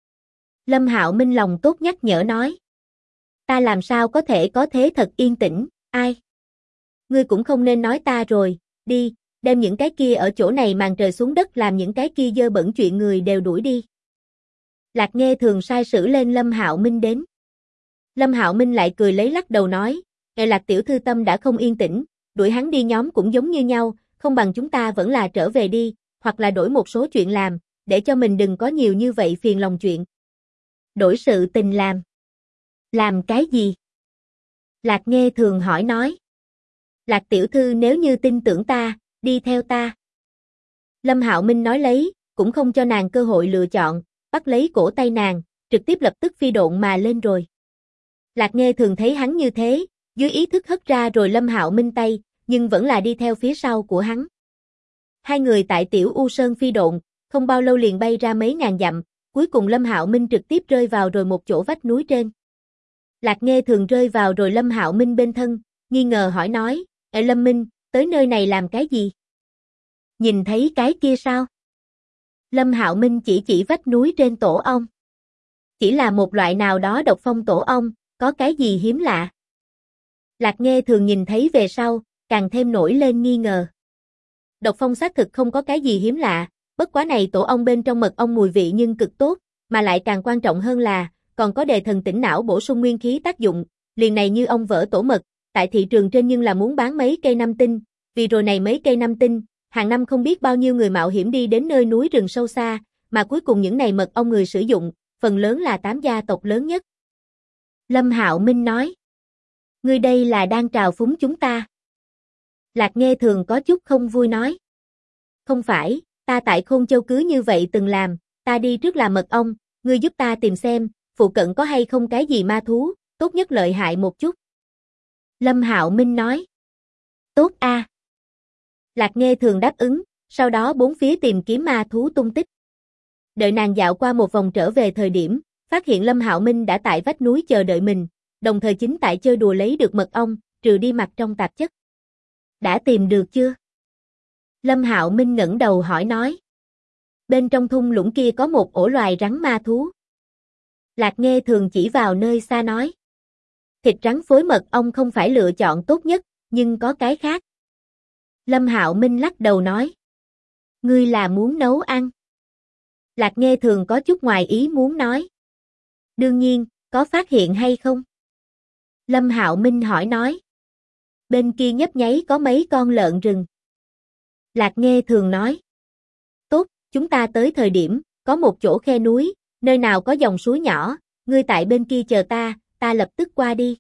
Lâm Hạo Minh lòng tốt nhắc nhở nói. Ta làm sao có thể có thế thật yên tĩnh, ai? Ngươi cũng không nên nói ta rồi, đi, đem những cái kia ở chỗ này màn trời xuống đất làm những cái kia dơ bẩn chuyện người đều đuổi đi. Lạc Nghe Thường sai sử lên Lâm Hạo Minh đến. Lâm Hạo Minh lại cười lấy lắc đầu nói, Lạc tiểu thư tâm đã không yên tĩnh, đuổi hắn đi nhóm cũng giống như nhau, không bằng chúng ta vẫn là trở về đi, hoặc là đổi một số chuyện làm, để cho mình đừng có nhiều như vậy phiền lòng chuyện. Đổi sự tình làm. Làm cái gì? Lạc Nghe Thường hỏi nói. Lạc tiểu thư nếu như tin tưởng ta, đi theo ta. Lâm Hạo Minh nói lấy, cũng không cho nàng cơ hội lựa chọn, bắt lấy cổ tay nàng, trực tiếp lập tức phi độn mà lên rồi. Lạc Nghe Thường thấy hắn như thế, dưới ý thức hất ra rồi Lâm Hạo Minh tay, nhưng vẫn là đi theo phía sau của hắn. Hai người tại Tiểu U Sơn phi độn, không bao lâu liền bay ra mấy ngàn dặm, cuối cùng Lâm Hạo Minh trực tiếp rơi vào rồi một chỗ vách núi trên. Lạc Nghe Thường rơi vào rồi Lâm Hạo Minh bên thân, nghi ngờ hỏi nói, Lâm Minh, tới nơi này làm cái gì? Nhìn thấy cái kia sao? Lâm Hạo Minh chỉ vách núi trên tổ ong. Chỉ là một loại nào đó độc phong tổ ong, có cái gì hiếm lạ? Lạc Nghe Thường nhìn thấy về sau, càng thêm nổi lên nghi ngờ. Độc phong xác thực không có cái gì hiếm lạ, bất quá này tổ ong bên trong mật ong mùi vị nhưng cực tốt, mà lại càng quan trọng hơn là, còn có đề thần tỉnh não bổ sung nguyên khí tác dụng, liền này như ong vỡ tổ mật, tại thị trường trên nhưng là muốn bán mấy cây năm tinh, vì rồi này mấy cây năm tinh, hàng năm không biết bao nhiêu người mạo hiểm đi đến nơi núi rừng sâu xa, mà cuối cùng những này mật ong người sử dụng, phần lớn là 8 gia tộc lớn nhất. Lâm Hạo Minh nói, ngươi đây là đang trào phúng chúng ta. Lạc Nghe Thường có chút không vui nói, không phải, ta tại Khôn Châu cứ như vậy từng làm, ta đi trước làm mật ong, ngươi giúp ta tìm xem, phụ cận có hay không cái gì ma thú, tốt nhất lợi hại một chút. Lâm Hạo Minh nói, tốt a. Lạc Nghe Thường đáp ứng, sau đó bốn phía tìm kiếm ma thú tung tích. Đợi nàng dạo qua một vòng trở về thời điểm, phát hiện Lâm Hạo Minh đã tại vách núi chờ đợi mình, đồng thời chính tại chơi đùa lấy được mật ong, trừ đi mặt trong tạp chất. Đã tìm được chưa? Lâm Hạo Minh ngẩng đầu hỏi nói. Bên trong thung lũng kia có một ổ loài rắn ma thú. Lạc Nghe Thường chỉ vào nơi xa nói. Thịt rắn phối mật ong không phải lựa chọn tốt nhất, nhưng có cái khác. Lâm Hạo Minh lắc đầu nói. Ngươi là muốn nấu ăn? Lạc Nghe Thường có chút ngoài ý muốn nói. Đương nhiên, có phát hiện hay không? Lâm Hạo Minh hỏi nói. Bên kia nhấp nháy có mấy con lợn rừng. Lạc Nghe Thường nói. Tốt, chúng ta tới thời điểm, có một chỗ khe núi, nơi nào có dòng suối nhỏ, ngươi tại bên kia chờ ta lập tức qua đi.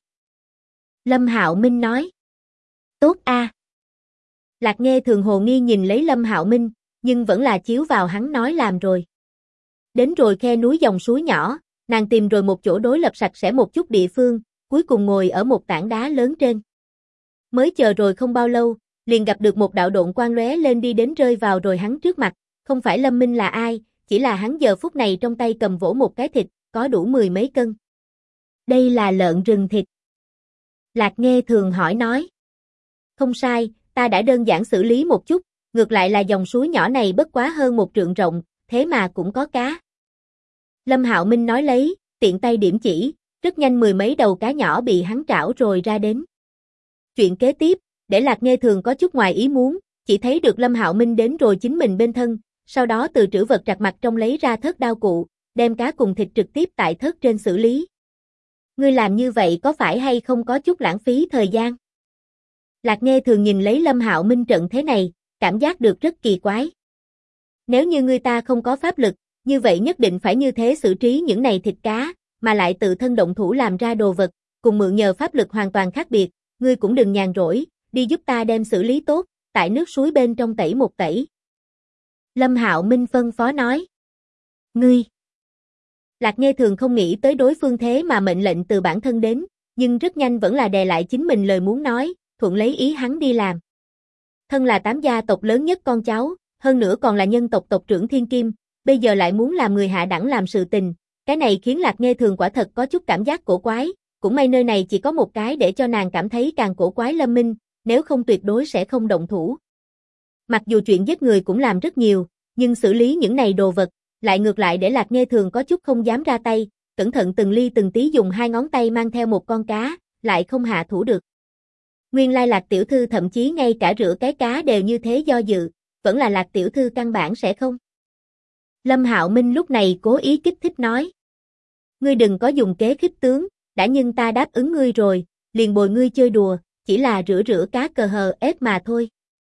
Lâm Hạo Minh nói. Tốt a. Lạc Nghe Thường hồ nghi nhìn lấy Lâm Hạo Minh, nhưng vẫn là chiếu vào hắn nói làm rồi. Đến rồi khe núi dòng suối nhỏ, nàng tìm rồi một chỗ đối lập sạch sẽ một chút địa phương, cuối cùng ngồi ở một tảng đá lớn trên. Mới chờ rồi không bao lâu, liền gặp được một đạo độn quang lóe lên đi đến rơi vào rồi hắn trước mặt, không phải Lâm Minh là ai, chỉ là hắn giờ phút này trong tay cầm vỗ một cái thịt, có đủ 10 mấy cân. Đây là lợn rừng thịt. Lạc Nghe Thường hỏi nói. Không sai, ta đã đơn giản xử lý một chút, ngược lại là dòng suối nhỏ này bất quá hơn 1 trượng rộng, thế mà cũng có cá. Lâm Hạo Minh nói lấy, tiện tay điểm chỉ, rất nhanh 10 mấy đầu cá nhỏ bị hắn trảo rồi ra đến. Chuyện kế tiếp, để Lạc Nghe Thường có chút ngoài ý muốn, chỉ thấy được Lâm Hạo Minh đến rồi chính mình bên thân, sau đó từ trữ vật trặc mặt trong lấy ra thớt đao cụ, đem cá cùng thịt trực tiếp tại thớt trên xử lý. Ngươi làm như vậy có phải hay không có chút lãng phí thời gian? Lạc Nghe Thường nhìn lấy Lâm Hạo Minh trận thế này, cảm giác được rất kỳ quái. Nếu như ngươi ta không có pháp lực, như vậy nhất định phải như thế xử trí những này thịt cá, mà lại tự thân động thủ làm ra đồ vật, cùng mượn nhờ pháp lực hoàn toàn khác biệt, ngươi cũng đừng nhàn rỗi, đi giúp ta đem xử lý tốt, tại nước suối bên trong tẩy một tẩy. Lâm Hạo Minh phân phó nói. Ngươi. Lạc Nghê Thường không nghĩ tới đối phương thế mà mệnh lệnh từ bản thân đến, nhưng rất nhanh vẫn là đè lại chính mình lời muốn nói, thuận lấy ý hắn đi làm. Thân là 8 gia tộc lớn nhất con cháu, hơn nữa còn là nhân tộc tộc trưởng Thiên Kim, bây giờ lại muốn làm người hạ đẳng làm sự tình, cái này khiến Lạc Nghê Thường quả thật có chút cảm giác cổ quái, cũng may nơi này chỉ có một cái để cho nàng cảm thấy càng cổ quái Lâm Minh, nếu không tuyệt đối sẽ không động thủ. Mặc dù chuyện giết người cũng làm rất nhiều, nhưng xử lý những này đồ vật, lại ngược lại để Lạc Nghê Thường có chút không dám ra tay, cẩn thận từng ly từng tí dùng 2 ngón tay mang theo một con cá, lại không hạ thủ được. Nguyên lai Lạc tiểu thư thậm chí ngay cả rửa cái cá đều như thế do dự, vẫn là Lạc tiểu thư căn bản sẽ không. Lâm Hạo Minh lúc này cố ý kích thích nói. Ngươi đừng có dùng kế khích tướng, đã nhưng ta đáp ứng ngươi rồi, liền bồi ngươi chơi đùa, chỉ là rửa cá cờ hờ ép mà thôi.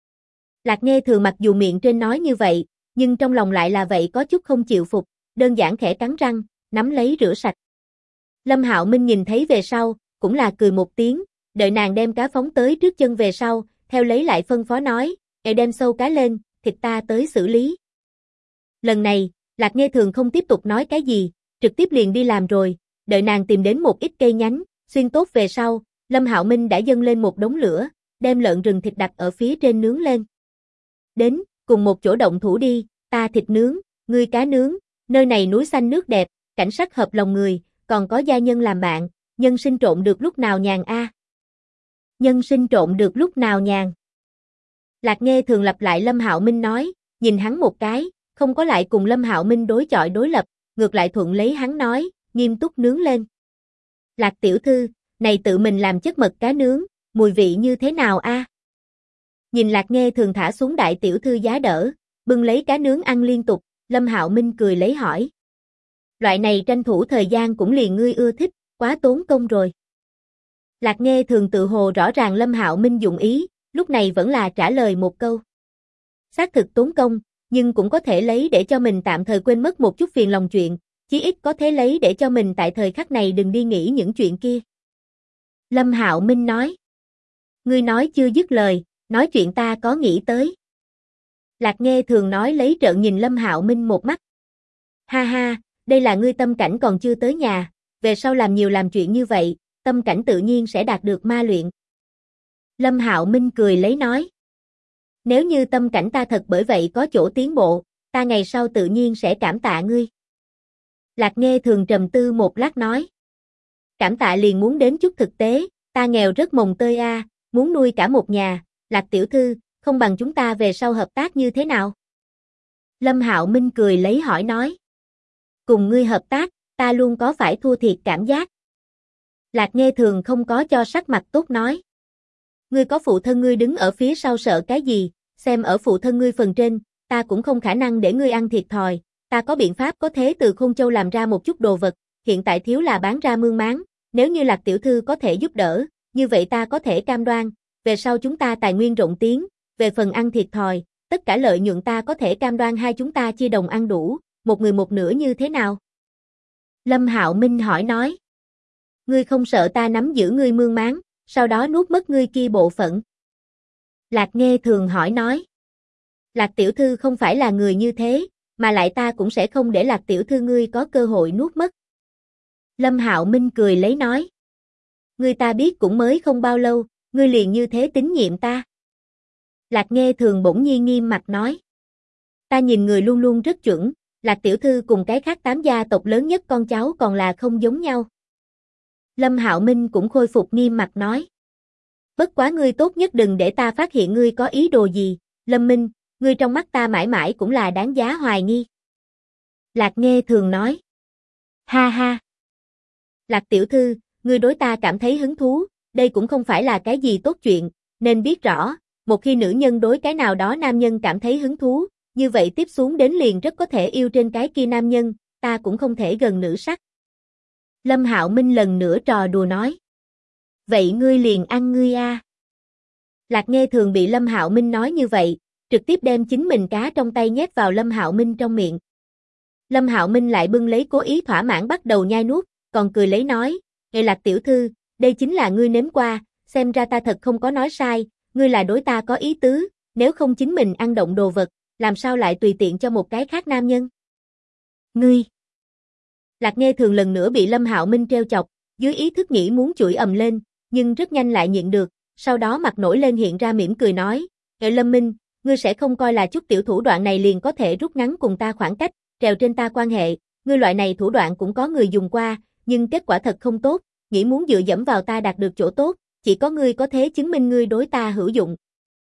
Lạc Nghê Thường mặc dù miệng trên nói như vậy, nhưng trong lòng lại là vậy có chút không chịu phục, đơn giản khẽ cắn răng, nắm lấy rửa sạch. Lâm Hạo Minh nhìn thấy về sau, cũng là cười một tiếng, đợi nàng đem cá phóng tới trước chân về sau, theo lấy lại phân phó nói, đem sâu cá lên, thịt ta tới xử lý. Lần này, Lạc Nghê Thường không tiếp tục nói cái gì, trực tiếp liền đi làm rồi, đợi nàng tìm đến một ít cây nhánh, xuyên tốt về sau, Lâm Hạo Minh đã dâng lên một đống lửa, đem lợn rừng thịt đặt ở phía trên nướng lên. Đến, cùng một chỗ động thủ đi, ta thịt nướng, ngươi cá nướng, nơi này núi xanh nước đẹp, cảnh sắc hợp lòng người, còn có gia nhân làm bạn, nhân sinh trộn được lúc nào nhàn a. Nhân sinh trộn được lúc nào nhàn. Lạc Nghê Thường lặp lại Lâm Hạo Minh nói, nhìn hắn một cái, không có lại cùng Lâm Hạo Minh đối chọi đối lập, ngược lại thuận lấy hắn nói, nghiêm túc nướng lên. Lạc tiểu thư, này tự mình làm chất mật cá nướng, mùi vị như thế nào a? Nhìn Lạc Nghê Thường thả xuống đại tiểu thư giá đỡ, bưng lấy cá nướng ăn liên tục, Lâm Hạo Minh cười lấy hỏi. Loại này tranh thủ thời gian cũng liền ngươi ưa thích, quá tốn công rồi. Lạc Nghê Thường tự hồ rõ ràng Lâm Hạo Minh dụng ý, lúc này vẫn là trả lời một câu. Xác thực tốn công, nhưng cũng có thể lấy để cho mình tạm thời quên mất một chút phiền lòng chuyện, chí ít có thể lấy để cho mình tại thời khắc này đừng đi nghĩ những chuyện kia. Lâm Hạo Minh nói. Ngươi nói chưa dứt lời, nói chuyện ta có nghĩ tới. Lạc Nghê Thường nói lấy trợn nhìn Lâm Hạo Minh một mắt. Ha ha, đây là ngươi tâm cảnh còn chưa tới nhà, về sau làm nhiều làm chuyện như vậy, tâm cảnh tự nhiên sẽ đạt được ma luyện. Lâm Hạo Minh cười lấy nói. Nếu như tâm cảnh ta thật bởi vậy có chỗ tiến bộ, ta ngày sau tự nhiên sẽ cảm tạ ngươi. Lạc Nghê Thường trầm tư một lát nói. Cảm tạ liền muốn đến chút thực tế, ta nghèo rất mồng tơi a, muốn nuôi cả một nhà, Lạc tiểu thư, không bằng chúng ta về sau hợp tác như thế nào? Lâm Hạo Minh cười lấy hỏi nói. Cùng ngươi hợp tác, ta luôn có phải thua thiệt cảm giác. Lạc Nghê Thường không có cho sắc mặt tốt nói. Ngươi có phụ thân ngươi đứng ở phía sau sợ cái gì, xem ở phụ thân ngươi phần trên, ta cũng không khả năng để ngươi ăn thiệt thòi, ta có biện pháp có thế từ Khôn Châu làm ra một chút đồ vật, hiện tại thiếu là bán ra mương máng, nếu như Lạc tiểu thư có thể giúp đỡ, như vậy ta có thể cam đoan, về sau chúng ta tài nguyên rộng tiến, về phần ăn thiệt thòi, tất cả lợi nhuận ta có thể cam đoan hai chúng ta chia đồng ăn đủ, một người một nửa như thế nào? Lâm Hạo Minh hỏi nói. Ngươi không sợ ta nắm giữ ngươi mương máng, sau đó nuốt mất ngươi kia bộ phận? Lạc Nghê Thường hỏi nói. Lạc tiểu thư không phải là người như thế, mà lại ta cũng sẽ không để Lạc tiểu thư ngươi có cơ hội nuốt mất. Lâm Hạo Minh cười lấy nói. Ngươi ta biết cũng mới không bao lâu, ngươi liền như thế tín nhiệm ta. Lạc Nghê Thường bỗng nhiên nghiêm mặt nói. Ta nhìn người luôn luôn rất chuẩn, Lạc tiểu thư cùng cái khác 8 gia tộc lớn nhất con cháu còn là không giống nhau. Lâm Hạo Minh cũng khôi phục nghiêm mặt nói. Bất quá ngươi tốt nhất đừng để ta phát hiện ngươi có ý đồ gì, Lâm Minh, ngươi trong mắt ta mãi mãi cũng là đáng giá hoài nghi. Lạc Nghê Thường nói. Ha ha. Lạc tiểu thư, ngươi đối ta cảm thấy hứng thú, đây cũng không phải là cái gì tốt chuyện, nên biết rõ, một khi nữ nhân đối cái nào đó nam nhân cảm thấy hứng thú, như vậy tiếp xuống đến liền rất có thể yêu trên cái kia nam nhân, ta cũng không thể gần nữ sắc. Lâm Hạo Minh lần nữa trò đùa nói. Vậy ngươi liền ăn ngươi a. Lạc Nghê Thường bị Lâm Hạo Minh nói như vậy, trực tiếp đem chính mình cá trong tay nhét vào Lâm Hạo Minh trong miệng. Lâm Hạo Minh lại bưng lấy cố ý thỏa mãn bắt đầu nhai nuốt, còn cười lấy nói, Lạc tiểu thư, đây chính là ngươi nếm qua, xem ra ta thật không có nói sai, ngươi là đối ta có ý tứ, nếu không chính mình ăn động đồ vật, làm sao lại tùy tiện cho một cái khác nam nhân? Ngươi! Lạc Nghe Thường lần nữa bị Lâm Hạo Minh trêu chọc, dưới ý thức nghĩ muốn chửi ầm lên, nhưng rất nhanh lại nhịn được, sau đó mặt nổi lên hiện ra mỉm cười nói, Lâm Minh, ngươi sẽ không coi là chút tiểu thủ đoạn này liền có thể rút ngắn cùng ta khoảng cách, trèo trên ta quan hệ, ngươi loại này thủ đoạn cũng có người dùng qua, nhưng kết quả thật không tốt, nghĩ muốn dựa dẫm vào ta đạt được chỗ tốt, chỉ có ngươi có thể chứng minh ngươi đối ta hữu dụng.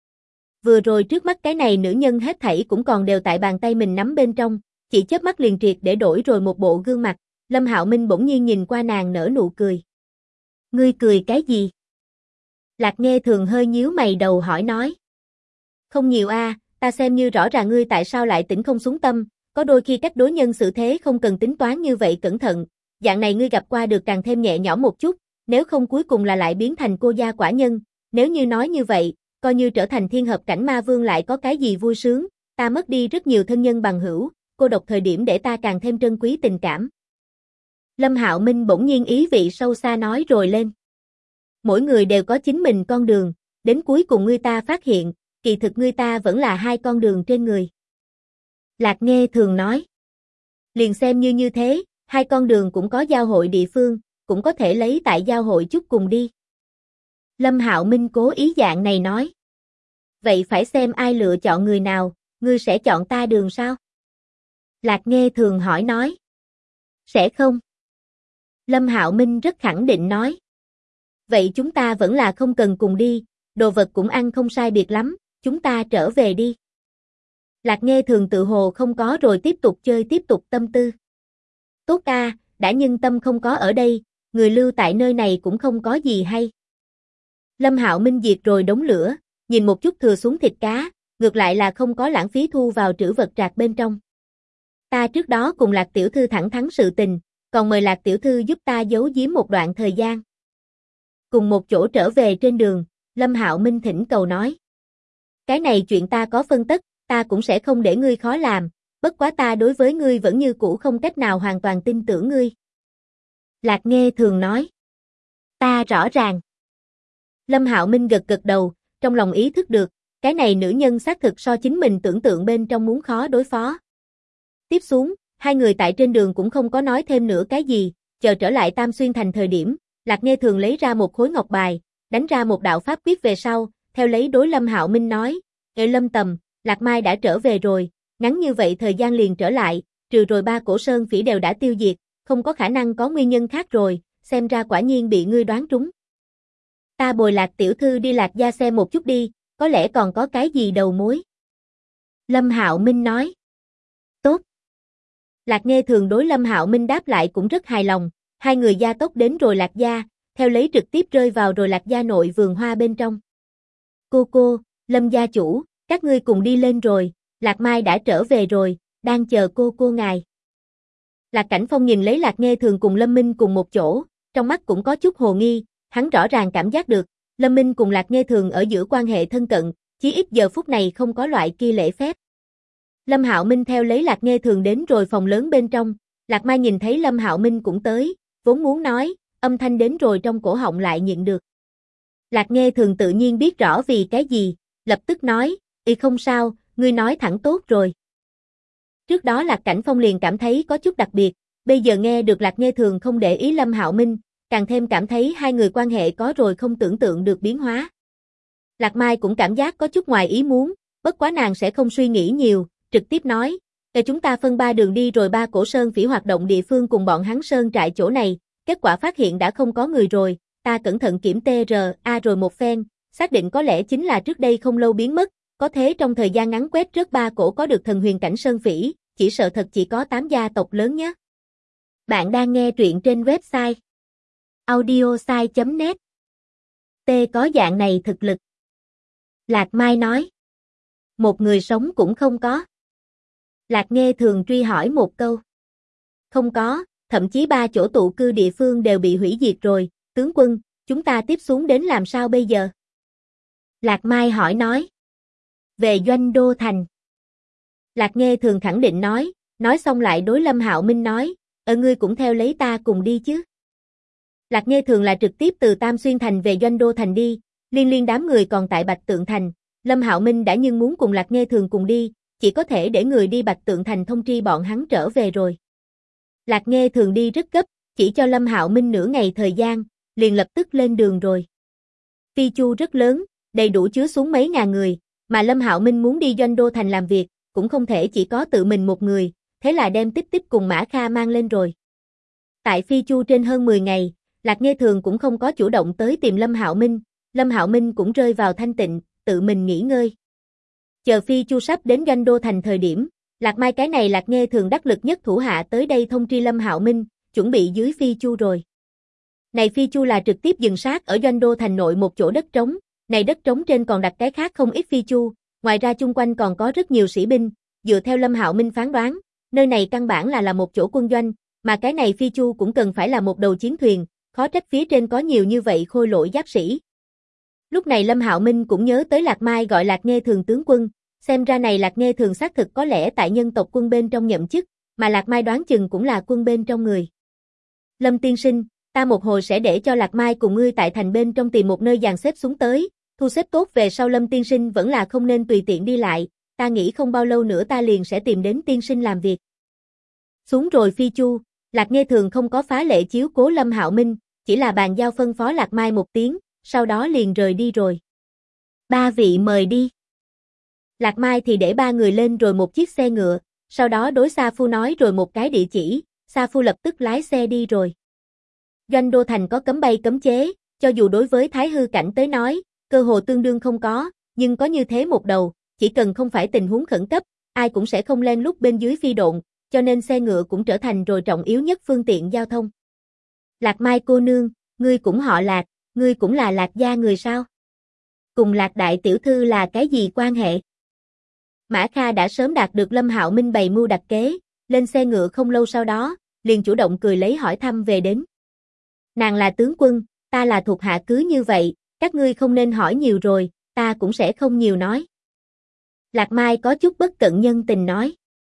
Vừa rồi trước mắt cái này nữ nhân hết thảy cũng còn đều tại bàn tay mình nắm bên trong, chỉ chớp mắt liền triệt để đổi rồi một bộ gương mặt, Lâm Hạo Minh bỗng nhiên nhìn qua nàng nở nụ cười. Ngươi cười cái gì? Lạc Nghe Thường hơi nhíu mày đầu hỏi nói. Không nhiều ta xem như rõ ràng ngươi tại sao lại tỉnh không xuống tâm, có đôi khi cách đối nhân xử thế không cần tính toán như vậy cẩn thận, dạng này ngươi gặp qua được càng thêm nhẹ nhõm một chút, nếu không cuối cùng là lại biến thành cô gia quả nhân, nếu như nói như vậy, coi như trở thành thiên hợp cảnh ma vương lại có cái gì vui sướng, ta mất đi rất nhiều thân nhân bằng hữu, cô độc thời điểm để ta càng thêm trân quý tình cảm. Lâm Hạo Minh bỗng nhiên ý vị sâu xa nói rồi lên. Mỗi người đều có chính mình con đường, đến cuối cùng ngươi ta phát hiện, kỳ thực ngươi ta vẫn là hai con đường trên người. Lạc Nghe Thường nói. Liền xem như thế, hai con đường cũng có giao hội địa phương, cũng có thể lấy tại giao hội chút cùng đi. Lâm Hạo Minh cố ý dạng này nói. Vậy phải xem ai lựa chọn người nào, ngươi sẽ chọn ta đường sao? Lạc Nghe Thường hỏi nói. Sẽ không. Lâm Hạo Minh rất khẳng định nói. Vậy chúng ta vẫn là không cần cùng đi, đồ vật cũng ăn không sai biệt lắm, chúng ta trở về đi. Lạc Nghe Thường tự hồ không có rồi tiếp tục chơi tiếp tục tâm tư. Tốt đã nhưng tâm không có ở đây, người lưu tại nơi này cũng không có gì hay. Lâm Hạo Minh diệt rồi đống lửa, nhìn một chút thừa xuống thịt cá, ngược lại là không có lãng phí thu vào trữ vật trạc bên trong. Ta trước đó cùng Lạc tiểu thư thẳng thắn sự tình, còn mời Lạc tiểu thư giúp ta giấu giếm một đoạn thời gian. Cùng một chỗ trở về trên đường, Lâm Hạo Minh thỉnh cầu nói. Cái này chuyện ta có phân tất, ta cũng sẽ không để ngươi khó làm, bất quá ta đối với ngươi vẫn như cũ không cách nào hoàn toàn tin tưởng ngươi. Lạc Nghe Thường nói. Ta rõ ràng. Lâm Hạo Minh gật gật đầu, trong lòng ý thức được, cái này nữ nhân xác thực so chính mình tưởng tượng bên trong muốn khó đối phó. Tiếp xuống, hai người tại trên đường cũng không có nói thêm nữa cái gì, chờ trở lại Tam Xuyên Thành thời điểm, Lạc Nghe Thường lấy ra một khối ngọc bài, đánh ra một đạo pháp quyết về sau, theo lấy đối Lâm Hạo Minh nói, Lâm Tầm, Lạc Mai đã trở về rồi, ngắn như vậy thời gian liền trở lại, trừ rồi 3 cổ sơn phỉ đều đã tiêu diệt, không có khả năng có nguyên nhân khác rồi, xem ra quả nhiên bị ngươi đoán trúng. Ta bồi Lạc tiểu thư đi Lạc gia xem một chút đi, có lẽ còn có cái gì đầu mối. Lâm Hạo Minh nói. Tốt. Lạc Nghe Thường đối Lâm Hạo Minh đáp lại cũng rất hài lòng, hai người gia tốc đến rồi Lạc gia, theo lấy trực tiếp rơi vào rồi Lạc gia nội vườn hoa bên trong. Cô, Lâm gia chủ, các ngươi cùng đi lên rồi, Lạc Mai đã trở về rồi, đang chờ cô ngài. Lạc Cảnh Phong nhìn lấy Lạc Nghe Thường cùng Lâm Minh cùng một chỗ, trong mắt cũng có chút hồ nghi, hắn rõ ràng cảm giác được, Lâm Minh cùng Lạc Nghe Thường ở giữa quan hệ thân cận, chí ít giờ phút này không có loại kia lễ phép. Lâm Hạo Minh theo lấy Lạc Nghe Thường đến rồi phòng lớn bên trong, Lạc Mai nhìn thấy Lâm Hạo Minh cũng tới, vốn muốn nói, âm thanh đến rồi trong cổ họng lại nhịn được. Lạc Nghe Thường tự nhiên biết rõ vì cái gì, lập tức nói, không sao, ngươi nói thẳng tốt rồi. Trước đó Lạc Cảnh Phong liền cảm thấy có chút đặc biệt, bây giờ nghe được Lạc Nghe Thường không để ý Lâm Hạo Minh, càng thêm cảm thấy hai người quan hệ có rồi không tưởng tượng được biến hóa. Lạc Mai cũng cảm giác có chút ngoài ý muốn, bất quá nàng sẽ không suy nghĩ nhiều, trực tiếp nói, chúng ta phân 3 đường đi rồi 3 cổ sơn phỉ hoạt động địa phương cùng bọn hắn sơn trại chỗ này, kết quả phát hiện đã không có người rồi, ta cẩn thận kiểm TRA rồi một phen, xác định có lẽ chính là trước đây không lâu biến mất, có thế trong thời gian ngắn quét rớt 3 cổ có được thần huyền cảnh sơn phỉ, chỉ sợ thật chỉ có 8 gia tộc lớn nhé. Bạn đang nghe truyện trên website audiosai.net. T có dạng này thực lực. Lạc Mai nói. Một người sống cũng không có. Lạc Nghe Thường truy hỏi một câu. Không có, thậm chí 3 chỗ tụ cư địa phương đều bị hủy diệt rồi, tướng quân, chúng ta tiếp xuống đến làm sao bây giờ? Lạc Mai hỏi nói. Về Doanh Đô Thành. Lạc Nghe Thường khẳng định nói xong lại đối Lâm Hạo Minh nói, ngươi cũng theo lấy ta cùng đi chứ. Lạc Nghe Thường là trực tiếp từ Tam Xuyên Thành về Doanh Đô Thành đi, Liên Liên đám người còn tại Bạch Tượng Thành, Lâm Hạo Minh đã nhưng muốn cùng Lạc Nghe Thường cùng đi, chỉ có thể để người đi Bạch Tượng Thành thông tri bọn hắn trở về rồi. Lạc Nghe Thường đi rất gấp, chỉ cho Lâm Hạo Minh nửa ngày thời gian, liền lập tức lên đường rồi. Phi chu rất lớn, đầy đủ chứa xuống mấy ngàn người, mà Lâm Hạo Minh muốn đi Doanh Đô Thành làm việc, cũng không thể chỉ có tự mình một người, thế là đem Tích Tích cùng Mã Kha mang lên rồi. Tại Phi chu trên hơn 10 ngày, Lạc Nghe Thường cũng không có chủ động tới tìm Lâm Hạo Minh, Lâm Hạo Minh cũng rơi vào thanh tịnh, tự mình nghỉ ngơi. Chờ Phi chu sắp đến Doanh Đô Thành thời điểm, Lạc Mai cái này Lạc Nghe Thường đắc lực nhất thủ hạ tới đây thông tri Lâm Hạo Minh, chuẩn bị dưới Phi chu rồi. Này Phi chu là trực tiếp dừng sát ở Doanh Đô Thành nội một chỗ đất trống, này đất trống trên còn đặt cái khác không ít Phi chu, ngoài ra chung quanh còn có rất nhiều sĩ binh, dựa theo Lâm Hạo Minh phán đoán, nơi này căn bản là một chỗ quân doanh, mà cái này Phi chu cũng cần phải là một đầu chiến thuyền, khó trách phía trên có nhiều như vậy khôi lỗi giáp sĩ. Lúc này Lâm Hạo Minh cũng nhớ tới Lạc Mai gọi Lạc Nghe Thường tướng quân, xem ra này Lạc Nghe Thường xác thực có lẽ tại nhân tộc quân bên trong nhậm chức, mà Lạc Mai đoán chừng cũng là quân bên trong người. Lâm tiên sinh, ta một hồi sẽ để cho Lạc Mai cùng ngươi tại thành bên trong tìm một nơi dàn xếp xuống tới, thu xếp tốt về sau Lâm tiên sinh vẫn là không nên tùy tiện đi lại, ta nghĩ không bao lâu nữa ta liền sẽ tìm đến tiên sinh làm việc. Xuống rồi Phi chu, Lạc Nghe Thường không có phá lệ chiếu cố Lâm Hạo Minh, chỉ là bàn giao phân phó Lạc Mai một tiếng, sau đó liền rời đi rồi. Ba vị mời đi. Lạc Mai thì để ba người lên rồi một chiếc xe ngựa, sau đó đối Sa Phu nói rồi một cái địa chỉ, Sa Phu lập tức lái xe đi rồi. Doanh Đô Thành có cấm bay cấm chế, cho dù đối với Thái Hư Cảnh tới nói, cơ hồ tương đương không có, nhưng có như thế một đầu, chỉ cần không phải tình huống khẩn cấp, ai cũng sẽ không len lút bên dưới phi độn, cho nên xe ngựa cũng trở thành rồi trọng yếu nhất phương tiện giao thông. Lạc Mai cô nương, ngươi cũng họ Lạc, ngươi cũng là Lạc gia người sao? Cùng Lạc đại tiểu thư là cái gì quan hệ? Mã Kha đã sớm đạt được Lâm Hạo Minh bày mưu đặt kế, lên xe ngựa không lâu sau đó, liền chủ động cười lấy hỏi thăm về đến. Nàng là tướng quân, ta là thuộc hạ cứ như vậy, các ngươi không nên hỏi nhiều rồi, ta cũng sẽ không nhiều nói. Lạc Mai có chút bất cận nhân tình nói.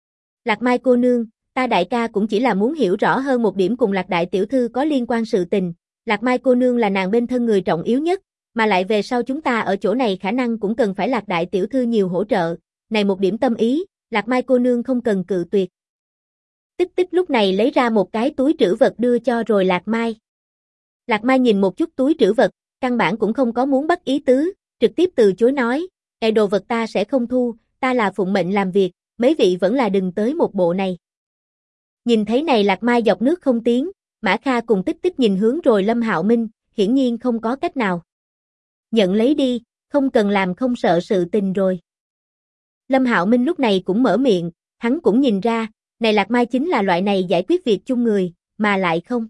Lạc Mai cô nương, ta đại ca cũng chỉ là muốn hiểu rõ hơn một điểm cùng Lạc đại tiểu thư có liên quan sự tình, Lạc Mai cô nương là nàng bên thân người trọng yếu nhất, mà lại về sau chúng ta ở chỗ này khả năng cũng cần phải Lạc đại tiểu thư nhiều hỗ trợ, này một điểm tâm ý, Lạc Mai cô nương không cần cự tuyệt. Tích Tích lúc này lấy ra một cái túi trữ vật đưa cho rồi Lạc Mai. Lạc Mai nhìn một chút túi trữ vật, căn bản cũng không có muốn bắt ý tứ, trực tiếp từ chối nói, đồ vật ta sẽ không thu, ta là phụng mệnh làm việc, mấy vị vẫn là đừng tới một bộ này. Nhìn thấy này Lạc Mai dọc nước không tiếng, Mã Kha cùng Tích Tích nhìn hướng rồi Lâm Hạo Minh, hiển nhiên không có cách nào. Nhận lấy đi, không cần làm không sợ sự tình rồi. Lâm Hạo Minh lúc này cũng mở miệng, hắn cũng nhìn ra, này Lạc Mai chính là loại này giải quyết việc chung người, mà lại không.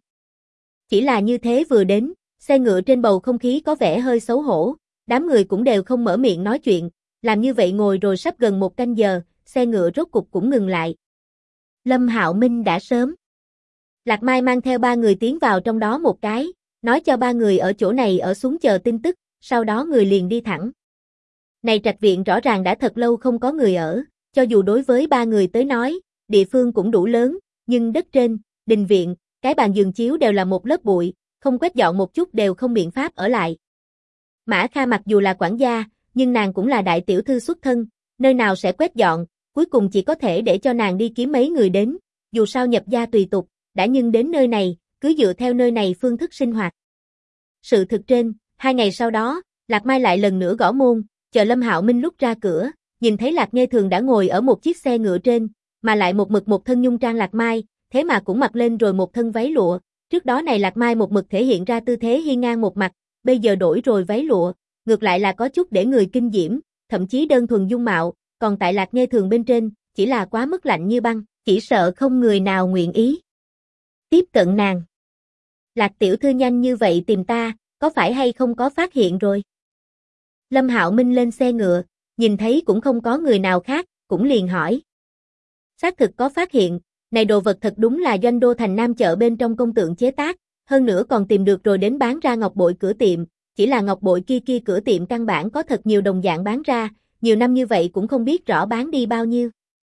Chỉ là như thế vừa đến, xe ngựa trên bầu không khí có vẻ hơi xấu hổ, đám người cũng đều không mở miệng nói chuyện, làm như vậy ngồi rồi sắp gần một canh giờ, xe ngựa rốt cục cũng ngừng lại. Lâm Hạo Minh đã sớm. Lạc Mai mang theo ba người tiến vào trong đó một cái, nói cho ba người ở chỗ này ở xuống chờ tin tức, sau đó người liền đi thẳng. Này trạch viện rõ ràng đã thật lâu không có người ở, cho dù đối với ba người tới nói, địa phương cũng đủ lớn, nhưng đất trên, đình viện, cái bàn giường chiếu đều là một lớp bụi, không quét dọn một chút đều không biện pháp ở lại. Mã Kha mặc dù là quản gia, nhưng nàng cũng là đại tiểu thư xuất thân, nơi nào sẽ quét dọn, cuối cùng chỉ có thể để cho nàng đi kiếm mấy người đến, dù sao nhập gia tùy tục, đã nhưng đến nơi này, cứ dựa theo nơi này phương thức sinh hoạt. Sự thực trên, 2 ngày sau đó, Lạc Mai lại lần nữa gõ môn, chờ Lâm Hạo Minh lúc ra cửa, nhìn thấy Lạc Nghe Thường đã ngồi ở một chiếc xe ngựa trên, mà lại một mực một thân nhung trang Lạc Mai, thế mà cũng mặc lên rồi một thân váy lụa, trước đó này Lạc Mai một mực thể hiện ra tư thế hiên ngang một mặt, bây giờ đổi rồi váy lụa, ngược lại là có chút để người kinh diễm, thậm chí đơn thuần dung mạo, còn tại Lạc Nghe Thường bên trên, chỉ là quá mức lạnh như băng, chỉ sợ không người nào nguyện ý tiếp cận nàng. Lạc tiểu thư nhanh như vậy tìm ta, có phải hay không có phát hiện rồi? Lâm Hạo Minh lên xe ngựa, nhìn thấy cũng không có người nào khác, cũng liền hỏi. Xác thực có phát hiện, này đồ vật thật đúng là Doanh Đô Thành Nam chợ bên trong công tượng chế tác, hơn nữa còn tìm được rồi đến bán ra ngọc bội cửa tiệm, chỉ là ngọc bội kia cửa tiệm căn bản có thật nhiều đồng dạng bán ra, nhiều năm như vậy cũng không biết rõ bán đi bao nhiêu.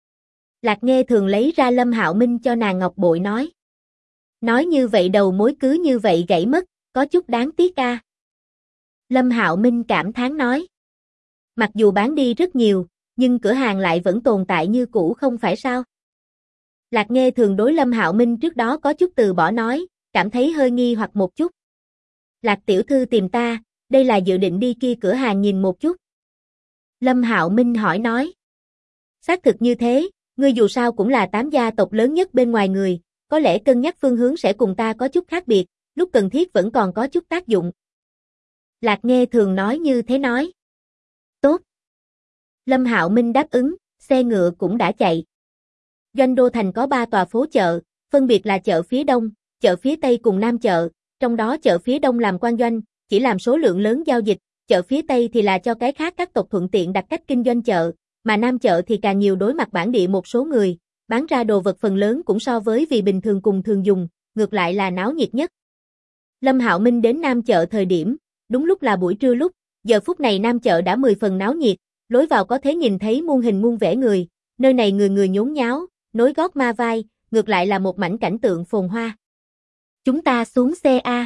Lạc Nghe Thường lấy ra Lâm Hạo Minh cho nàng ngọc bội nói. Nói như vậy đầu mối cứ như vậy gãy mất, có chút đáng tiếc a. Lâm Hạo Minh cảm thán nói. Mặc dù bán đi rất nhiều, nhưng cửa hàng lại vẫn tồn tại như cũ không phải sao? Lạc Nghê Thường đối Lâm Hạo Minh trước đó có chút từ bỏ nói, cảm thấy hơi nghi hoặc một chút. Lạc tiểu thư tìm ta, đây là dự định đi kia cửa hàng nhìn một chút. Lâm Hạo Minh hỏi nói. Xác thực như thế, ngươi dù sao cũng là 8 gia tộc lớn nhất bên ngoài người, có lẽ cân nhắc phương hướng sẽ cùng ta có chút khác biệt, lúc cần thiết vẫn còn có chút tác dụng. Lạc Nghê Thường nói như thế nói. Tốt. Lâm Hạo Minh đáp ứng, xe ngựa cũng đã chạy. Doanh Đô Thành có 3 tòa phố chợ, phân biệt là chợ phía Đông, chợ phía Tây cùng Nam chợ, trong đó chợ phía Đông làm quan doanh, chỉ làm số lượng lớn giao dịch, chợ phía Tây thì là cho cái khác các tộc thuận tiện đặt cách kinh doanh chợ, mà Nam chợ thì càng nhiều đối mặt bản địa một số người, bán ra đồ vật phần lớn cũng so với vì bình thường cùng thường dùng, ngược lại là náo nhiệt nhất. Lâm Hạo Minh đến Nam chợ thời điểm, đúng lúc là buổi trưa lúc, giờ phút này Nam chợ đã 10 phần náo nhiệt, lối vào có thể nhìn thấy muôn hình muôn vẻ người, nơi này người người nhốn nháo, nối gót ma vai, ngược lại là một mảnh cảnh tượng phồn hoa. Chúng ta xuống xe A.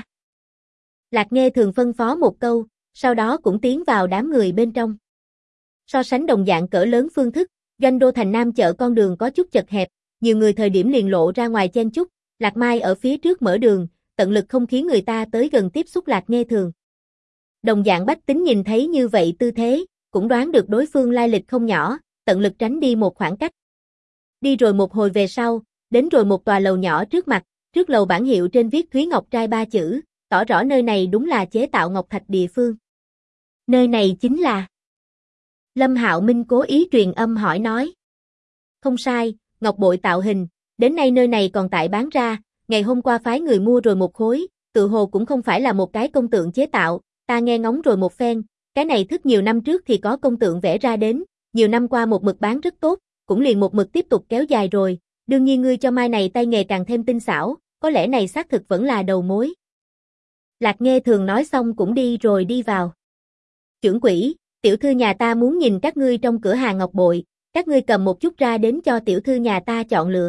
Lạc Nghê Thường phân phó một câu, sau đó cũng tiến vào đám người bên trong. So sánh đồng dạng cỡ lớn phương thức, Doanh Đô Thành Nam chợ con đường có chút chật hẹp, nhiều người thời điểm liền lộ ra ngoài chen chúc, Lạc Mai ở phía trước mở đường, tận lực không khiến người ta tới gần tiếp xúc Lạc Nghê Thường. Đồng dạng bách tính nhìn thấy như vậy tư thế, cũng đoán được đối phương lai lịch không nhỏ, tận lực tránh đi một khoảng cách. Đi rồi một hồi về sau, đến rồi một tòa lầu nhỏ trước mặt, trước lầu bảng hiệu trên viết Thúy Ngọc Trai 3 chữ, tỏ rõ nơi này đúng là chế tạo ngọc thạch địa phương. Nơi này chính là... Lâm Hạo Minh cố ý truyền âm hỏi nói. Không sai, ngọc bội tạo hình, đến nay nơi này còn tại bán ra, ngày hôm qua phái người mua rồi một khối, tự hồ cũng không phải là một cái công tượng chế tạo, ta nghe ngóng rồi một phen, cái này thức nhiều năm trước thì có công tượng vẽ ra đến, nhiều năm qua một mực bán rất tốt, cũng liền một mực tiếp tục kéo dài rồi, đương nhiên ngươi cho mai này tay nghề càng thêm tinh xảo, có lẽ này xác thực vẫn là đầu mối. Lạc Nghê Thường nói xong cũng đi rồi đi vào. Trưởng quỹ, tiểu thư nhà ta muốn nhìn các ngươi trong cửa hàng ngọc bội, các ngươi cầm một chút ra đến cho tiểu thư nhà ta chọn lựa.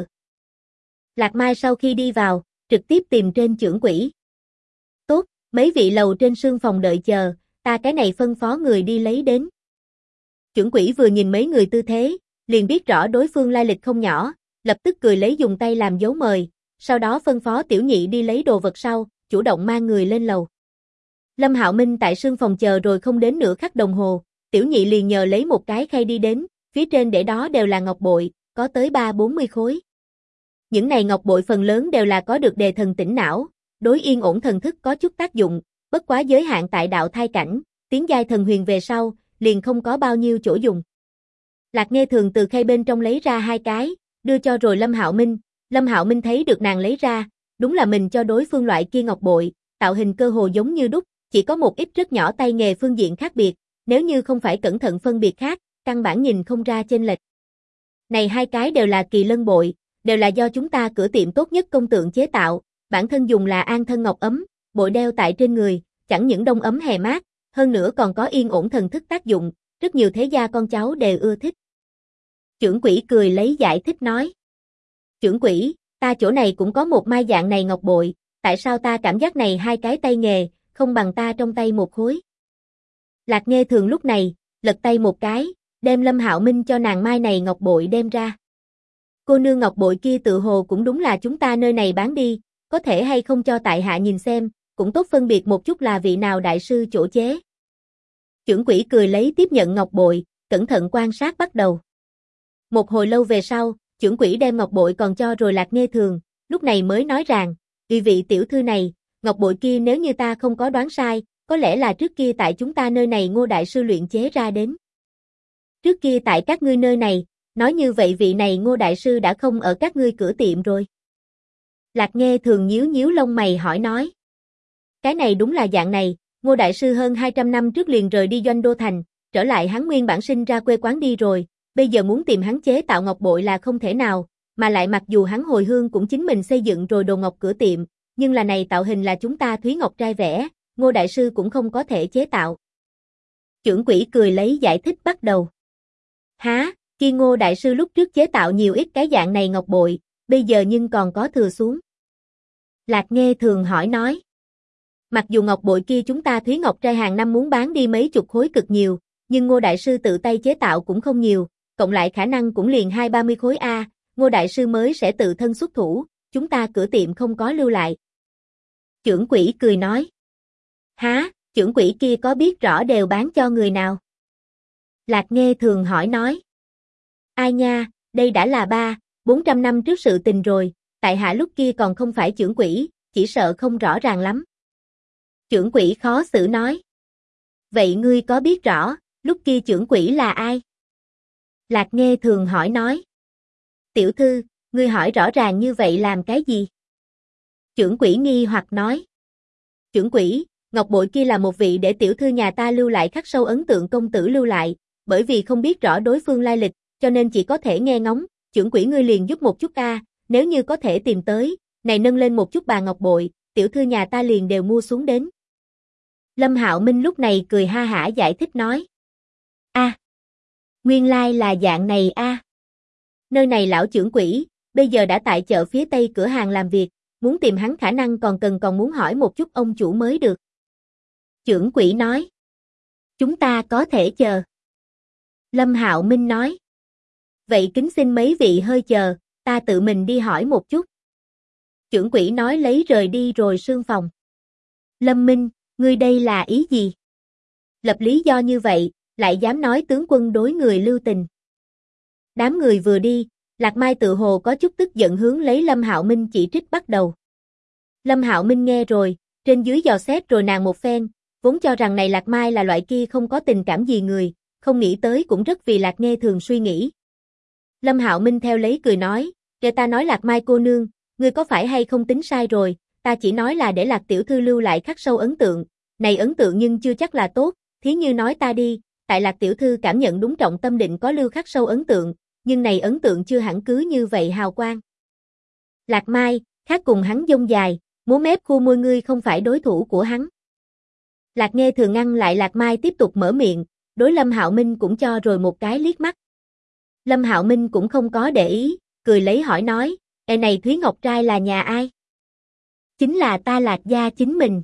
Lạc Mai sau khi đi vào, trực tiếp tìm trên trưởng quỹ. Tốt, mấy vị lầu trên sương phòng đợi chờ, ta cái này phân phó người đi lấy đến. Trưởng quỹ vừa nhìn mấy người tư thế, liền biết rõ đối phương lai lịch không nhỏ, lập tức cười lấy dùng tay làm dấu mời, sau đó phân phó tiểu nhị đi lấy đồ vật sau, chủ động mang người lên lầu. Lâm Hạo Minh tại sương phòng chờ rồi không đến nửa khắc đồng hồ, tiểu nhị liền nhờ lấy một cái khay đi đến, phía trên để đó đều là ngọc bội, có tới 30-40 khối. Những này ngọc bội phần lớn đều là có được đề thần tỉnh não, đối yên ổn thần thức có chút tác dụng, bất quá giới hạn tại đạo thai cảnh, tiến giai thần huyền về sau, liền không có bao nhiêu chỗ dùng. Lạc Nghê Thường từ khay bên trong lấy ra 2 cái, đưa cho rồi Lâm Hạo Minh. Lâm Hạo Minh thấy được nàng lấy ra, đúng là mình cho đối phương loại kia ngọc bội, tạo hình cơ hồ giống như đúc, chỉ có một ít rất nhỏ tay nghề phương diện khác biệt, nếu như không phải cẩn thận phân biệt khác, căn bản nhìn không ra chênh lệch. Này 2 cái đều là kỳ lân bội, đều là do chúng ta cửa tiệm tốt nhất công tượng chế tạo, bản thân dùng là an thân ngọc ấm, bội đeo tại trên người, chẳng những đông ấm hè mát, hơn nữa còn có yên ổn thần thức tác dụng, rất nhiều thế gia con cháu đều ưa thích. Trưởng quỹ cười lấy giải thích nói. Trưởng quỹ, ta chỗ này cũng có một mai dạng này ngọc bội, tại sao ta cảm giác này 2 cái tay nghề, không bằng ta trong tay một khối. Lạc Nghê Thường lúc này, lật tay một cái, đem Lâm Hạo Minh cho nàng mai này ngọc bội đem ra. Cô nương ngọc bội kia tự hồ cũng đúng là chúng ta nơi này bán đi, có thể hay không cho tại hạ nhìn xem, cũng tốt phân biệt một chút là vị nào đại sư chỗ chế. Trưởng quỹ cười lấy tiếp nhận ngọc bội, cẩn thận quan sát bắt đầu. Một hồi lâu về sau, trưởng quỹ đem ngọc bội còn cho rồi Lạc Nghê Thường, lúc này mới nói rằng, vị tiểu thư này, ngọc bội kia nếu như ta không có đoán sai, có lẽ là trước kia tại chúng ta nơi này Ngô đại sư luyện chế ra đến. Trước kia tại các ngươi nơi này, nói như vậy vị này Ngô đại sư đã không ở các ngươi cửa tiệm rồi. Lạc Nghê Thường nhíu nhíu lông mày hỏi nói. Cái này đúng là dạng này, Ngô đại sư hơn 200 năm trước liền rời đi Doanh Đô Thành, trở lại hắn nguyên bản sinh ra quê quán đi rồi, bây giờ muốn tìm hắn chế tạo ngọc bội là không thể nào, mà lại mặc dù hắn hồi hương cũng chính mình xây dựng rồi đồ ngọc cửa tiệm, nhưng là này tạo hình là chúng ta Thúy Ngọc trai vẽ, Ngô đại sư cũng không có thể chế tạo. Trưởng quỹ cười lấy giải thích bắt đầu. Há, kia Ngô đại sư lúc trước chế tạo nhiều ít cái dạng này ngọc bội, bây giờ nhưng còn có thừa xuống. Lạc Nghê Thường hỏi nói. Mặc dù ngọc bội kia chúng ta Thúy Ngọc Trai hàng năm muốn bán đi mấy chục khối cực nhiều, nhưng Ngô Đại Sư tự tay chế tạo cũng không nhiều, cộng lại khả năng cũng liền 20-30 khối A, Ngô Đại Sư mới sẽ tự thân xuất thủ, chúng ta cửa tiệm không có lưu lại. Chưởng quỷ cười nói. Há, chưởng quỷ kia có biết rõ đều bán cho người nào? Lạc Nghê Thường hỏi nói. Ai nha, đây đã là 400 năm trước sự tình rồi, tại hạ lúc kia còn không phải chưởng quỷ, chỉ sợ không rõ ràng lắm. Chưởng quỷ khó xử nói. Vậy ngươi có biết rõ, lúc kia chưởng quỷ là ai? Lạc Nghê Thường hỏi nói. Tiểu thư, ngươi hỏi rõ ràng như vậy làm cái gì? Chưởng quỷ nghi hoặc nói. Chưởng quỷ, ngọc bội kia là một vị để tiểu thư nhà ta lưu lại khắc sâu ấn tượng công tử lưu lại, bởi vì không biết rõ đối phương lai lịch, cho nên chỉ có thể nghe ngóng, chưởng quỷ ngươi liền giúp một chút a, nếu như có thể tìm tới, này nâng lên một chút bà ngọc bội, tiểu thư nhà ta liền đều mua xuống đến. Lâm Hạo Minh lúc này cười ha hả giải thích nói. Nguyên lai là dạng này a. Nơi này lão chưởng quỷ, bây giờ đã tại chợ phía tây cửa hàng làm việc, muốn tìm hắn khả năng còn muốn hỏi một chút ông chủ mới được. Chưởng quỷ nói. Chúng ta có thể chờ. Lâm Hạo Minh nói. Vậy kính xin mấy vị hơi chờ, ta tự mình đi hỏi một chút. Chưởng quỷ nói lấy rời đi rồi sương phòng. Lâm Minh, ngươi đây là ý gì? Lập lý do như vậy, lại dám nói tướng quân đối người lưu tình. Đám người vừa đi, Lạc Mai tự hồ có chút tức giận hướng lấy Lâm Hạo Minh chỉ trích bắt đầu. Lâm Hạo Minh nghe rồi, trên dưới dò xét rồi nàng một phen, vốn cho rằng này Lạc Mai là loại kia không có tình cảm gì người, không nghĩ tới cũng rất vì Lạc Nghê Thường suy nghĩ. Lâm Hạo Minh theo lấy cười nói, kể ta nói Lạc Mai cô nương, ngươi có phải hay không tính sai rồi, ta chỉ nói là để Lạc tiểu thư lưu lại khắc sâu ấn tượng, này ấn tượng nhưng chưa chắc là tốt, thí như nói ta đi, tại Lạc tiểu thư cảm nhận đúng trọng tâm định có lưu khắc sâu ấn tượng, nhưng này ấn tượng chưa hẳn cứ như vậy hào quang. Lạc Mai, khác cùng hắn dông dài, múa mép khu môi ngươi không phải đối thủ của hắn. Lạc Nghê Thường ngăn lại Lạc Mai tiếp tục mở miệng, đối Lâm Hạo Minh cũng cho rồi một cái liếc mắt. Lâm Hạo Minh cũng không có để ý, cười lấy hỏi nói, này Thúy Ngọc Trai là nhà ai? Chính là ta Lạc gia chính mình.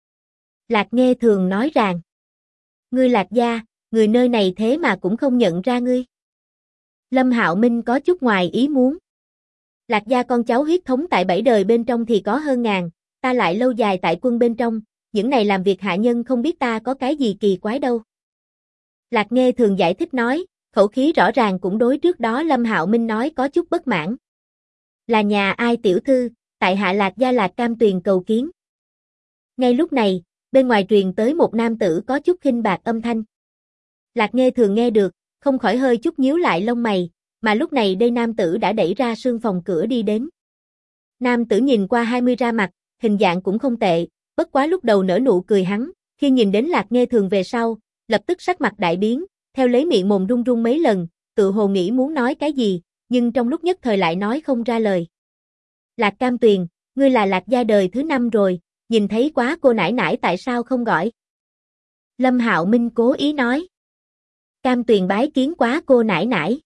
Lạc Nghê Thường nói rằng, ngươi Lạc gia, người nơi này thế mà cũng không nhận ra ngươi. Lâm Hạo Minh có chút ngoài ý muốn. Lạc gia con cháu huyết thống tại 7 đời bên trong thì có hơn ngàn, ta lại lâu dài tại quân bên trong, những này làm việc hạ nhân không biết ta có cái gì kỳ quái đâu. Lạc Nghê Thường giải thích nói, khẩu khí rõ ràng cũng đối trước đó Lâm Hạo Minh nói có chút bất mãn. Là nhà ai tiểu thư, tại hạ Lạc gia Lạc Cam Tuyền cầu kiến. Ngay lúc này, bên ngoài truyền tới một nam tử có chút khinh bạc âm thanh. Lạc Nghê Thường nghe được, không khỏi hơi chút nhíu lại lông mày, mà lúc này đây nam tử đã đẩy ra sương phòng cửa đi đến. Nam tử nhìn qua 20 ra mặt, hình dạng cũng không tệ, bất quá lúc đầu nở nụ cười hắn, khi nhìn đến Lạc Nghê Thường về sau, lập tức sắc mặt đại biến, theo lấy miệng mồm run run mấy lần, tự hồ nghĩ muốn nói cái gì, nhưng trong lúc nhất thời lại nói không ra lời. Lạc Cam Tuyền, ngươi là Lạc gia đời thứ 5 rồi, nhìn thấy quá cô nãi nãi tại sao không gọi? Lâm Hạo Minh cố ý nói. Cam Tuyền bái kiến quá cô nãi nãi.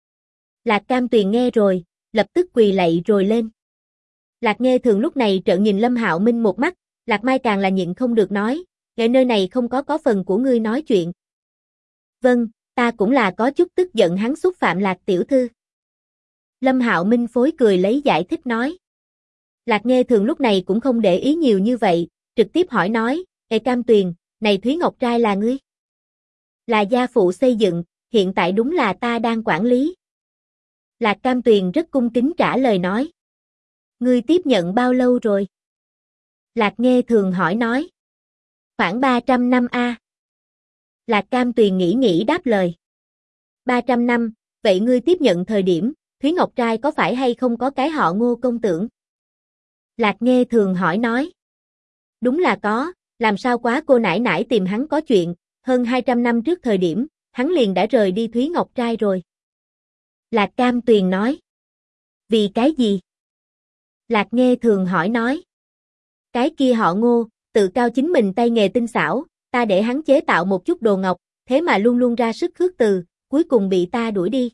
Lạc Cam Tuyền nghe rồi, lập tức quỳ lạy rồi lên. Lạc Nghê Thường lúc này trợn nhìn Lâm Hạo Minh một mắt, Lạc Mai càng là nhịn không được nói, "Nghệ nơi này không có phần của ngươi nói chuyện." "Vâng, ta cũng là có chút tức giận hắn xúc phạm Lạc tiểu thư." Lâm Hạo Minh phối cười lấy giải thích nói. Lạc Nghê Thường lúc này cũng không để ý nhiều như vậy, trực tiếp hỏi nói, "Ê Cam Tuyền, này Thúy Ngọc Trai là ngươi?" "Là gia phụ xây dựng, hiện tại đúng là ta đang quản lý." Lạc Cam Tuyền rất cung kính trả lời nói. "Ngươi tiếp nhận bao lâu rồi?" Lạc Nghê Thường hỏi nói. "Khoảng 300 năm a." Lạc Cam Tuyền nghĩ đáp lời. 300 năm, vậy ngươi tiếp nhận thời điểm, Thúy Ngọc Trai có phải hay không có cái họ Ngô công tử? Lạc Nghê Thường hỏi nói. "Đúng là có, làm sao quá cô nãi nãi tìm hắn có chuyện, hơn 200 năm trước thời điểm, hắn liền đã rời đi Thúy Ngọc Trai rồi." Lạc Cam Tuyền nói. "Vì cái gì?" Lạc Nghê Thường hỏi nói. "Cái kia họ Ngô, tự cao chính mình tay nghề tinh xảo, ta để hắn chế tạo một chút đồ ngọc, thế mà luôn luôn ra sức khước từ, cuối cùng bị ta đuổi đi."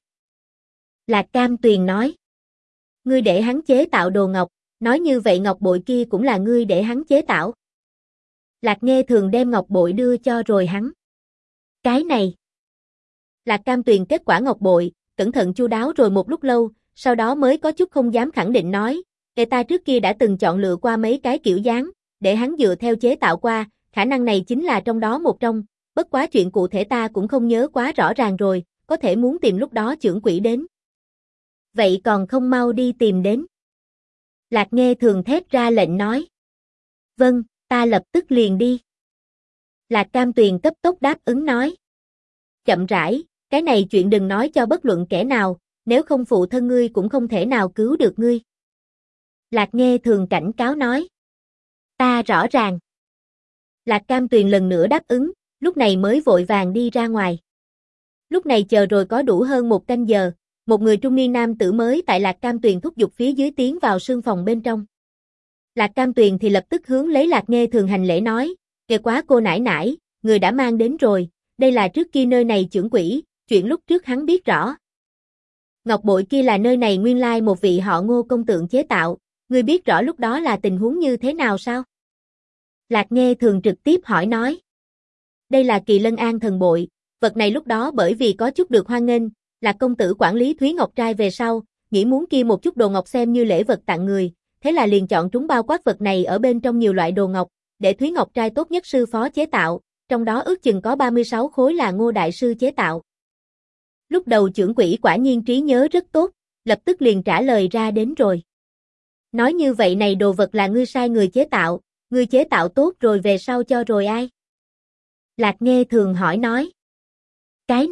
Lạc Cam Tuyền nói. "Ngươi để hắn chế tạo đồ ngọc, nói như vậy ngọc bội kia cũng là ngươi để hắn chế tạo?" Lạc Nghe Thường đem ngọc bội đưa cho rồi hắn. Cái này. Lạc Cam Tuyền kết quả ngọc bội, cẩn thận chu đáo rồi một lúc lâu, sau đó mới có chút không dám khẳng định nói, ta trước kia đã từng chọn lựa qua mấy cái kiểu dáng, để hắn dựa theo chế tạo qua, khả năng này chính là trong đó một trong, bất quá chuyện cụ thể ta cũng không nhớ quá rõ ràng rồi, có thể muốn tìm lúc đó chưởng quỷ đến. Vậy còn không mau đi tìm đến. Lạc Nghe Thường thét ra lệnh nói. Vâng, ta lập tức liền đi. Lạc Cam Tuyền cấp tốc đáp ứng nói. Chậm rãi, cái này chuyện đừng nói cho bất luận kẻ nào, nếu không phụ thân ngươi cũng không thể nào cứu được ngươi. Lạc Nghe Thường cảnh cáo nói. Ta rõ ràng. Lạc Cam Tuyền lần nữa đáp ứng, lúc này mới vội vàng đi ra ngoài. Lúc này chờ rồi có đủ hơn 1 canh giờ, một người trung niên nam tử mới tại Lạc Cam Tuyền thúc giục phía dưới tiến vào sương phòng bên trong. Lạc Cam Tuyền thì lập tức hướng lấy Lạc Nghe Thường hành lễ nói, kìa quá cô nãi nãi, người đã mang đến rồi, đây là trước kia nơi này chưởng quỷ, chuyện lúc trước hắn biết rõ. Ngọc bội kia là nơi này nguyên lai một vị họ Ngô công tượng chế tạo, ngươi biết rõ lúc đó là tình huống như thế nào sao? Lạc Nghe Thường trực tiếp hỏi nói. Đây là Kỳ Lân An thần bội, vật này lúc đó bởi vì có chút được hoan nghênh, Lạc công tử quản lý Thúy Ngọc Trai về sau, nghĩ muốn kia một chút đồ ngọc xem như lễ vật tặng người, thế là liền chọn trúng bao quát vật này ở bên trong nhiều loại đồ ngọc, để Thúy Ngọc Trai tốt nhất sư phó chế tạo, trong đó ước chừng có 36 khối là Ngô đại sư chế tạo. Lúc đầu chưởng quỷ quả nhiên trí nhớ rất tốt, lập tức liền trả lời ra đến rồi. Nói như vậy này đồ vật là ngươi sai người chế tạo tốt rồi về sau cho rồi ai? Lạc Nghe Thường hỏi nói. Cái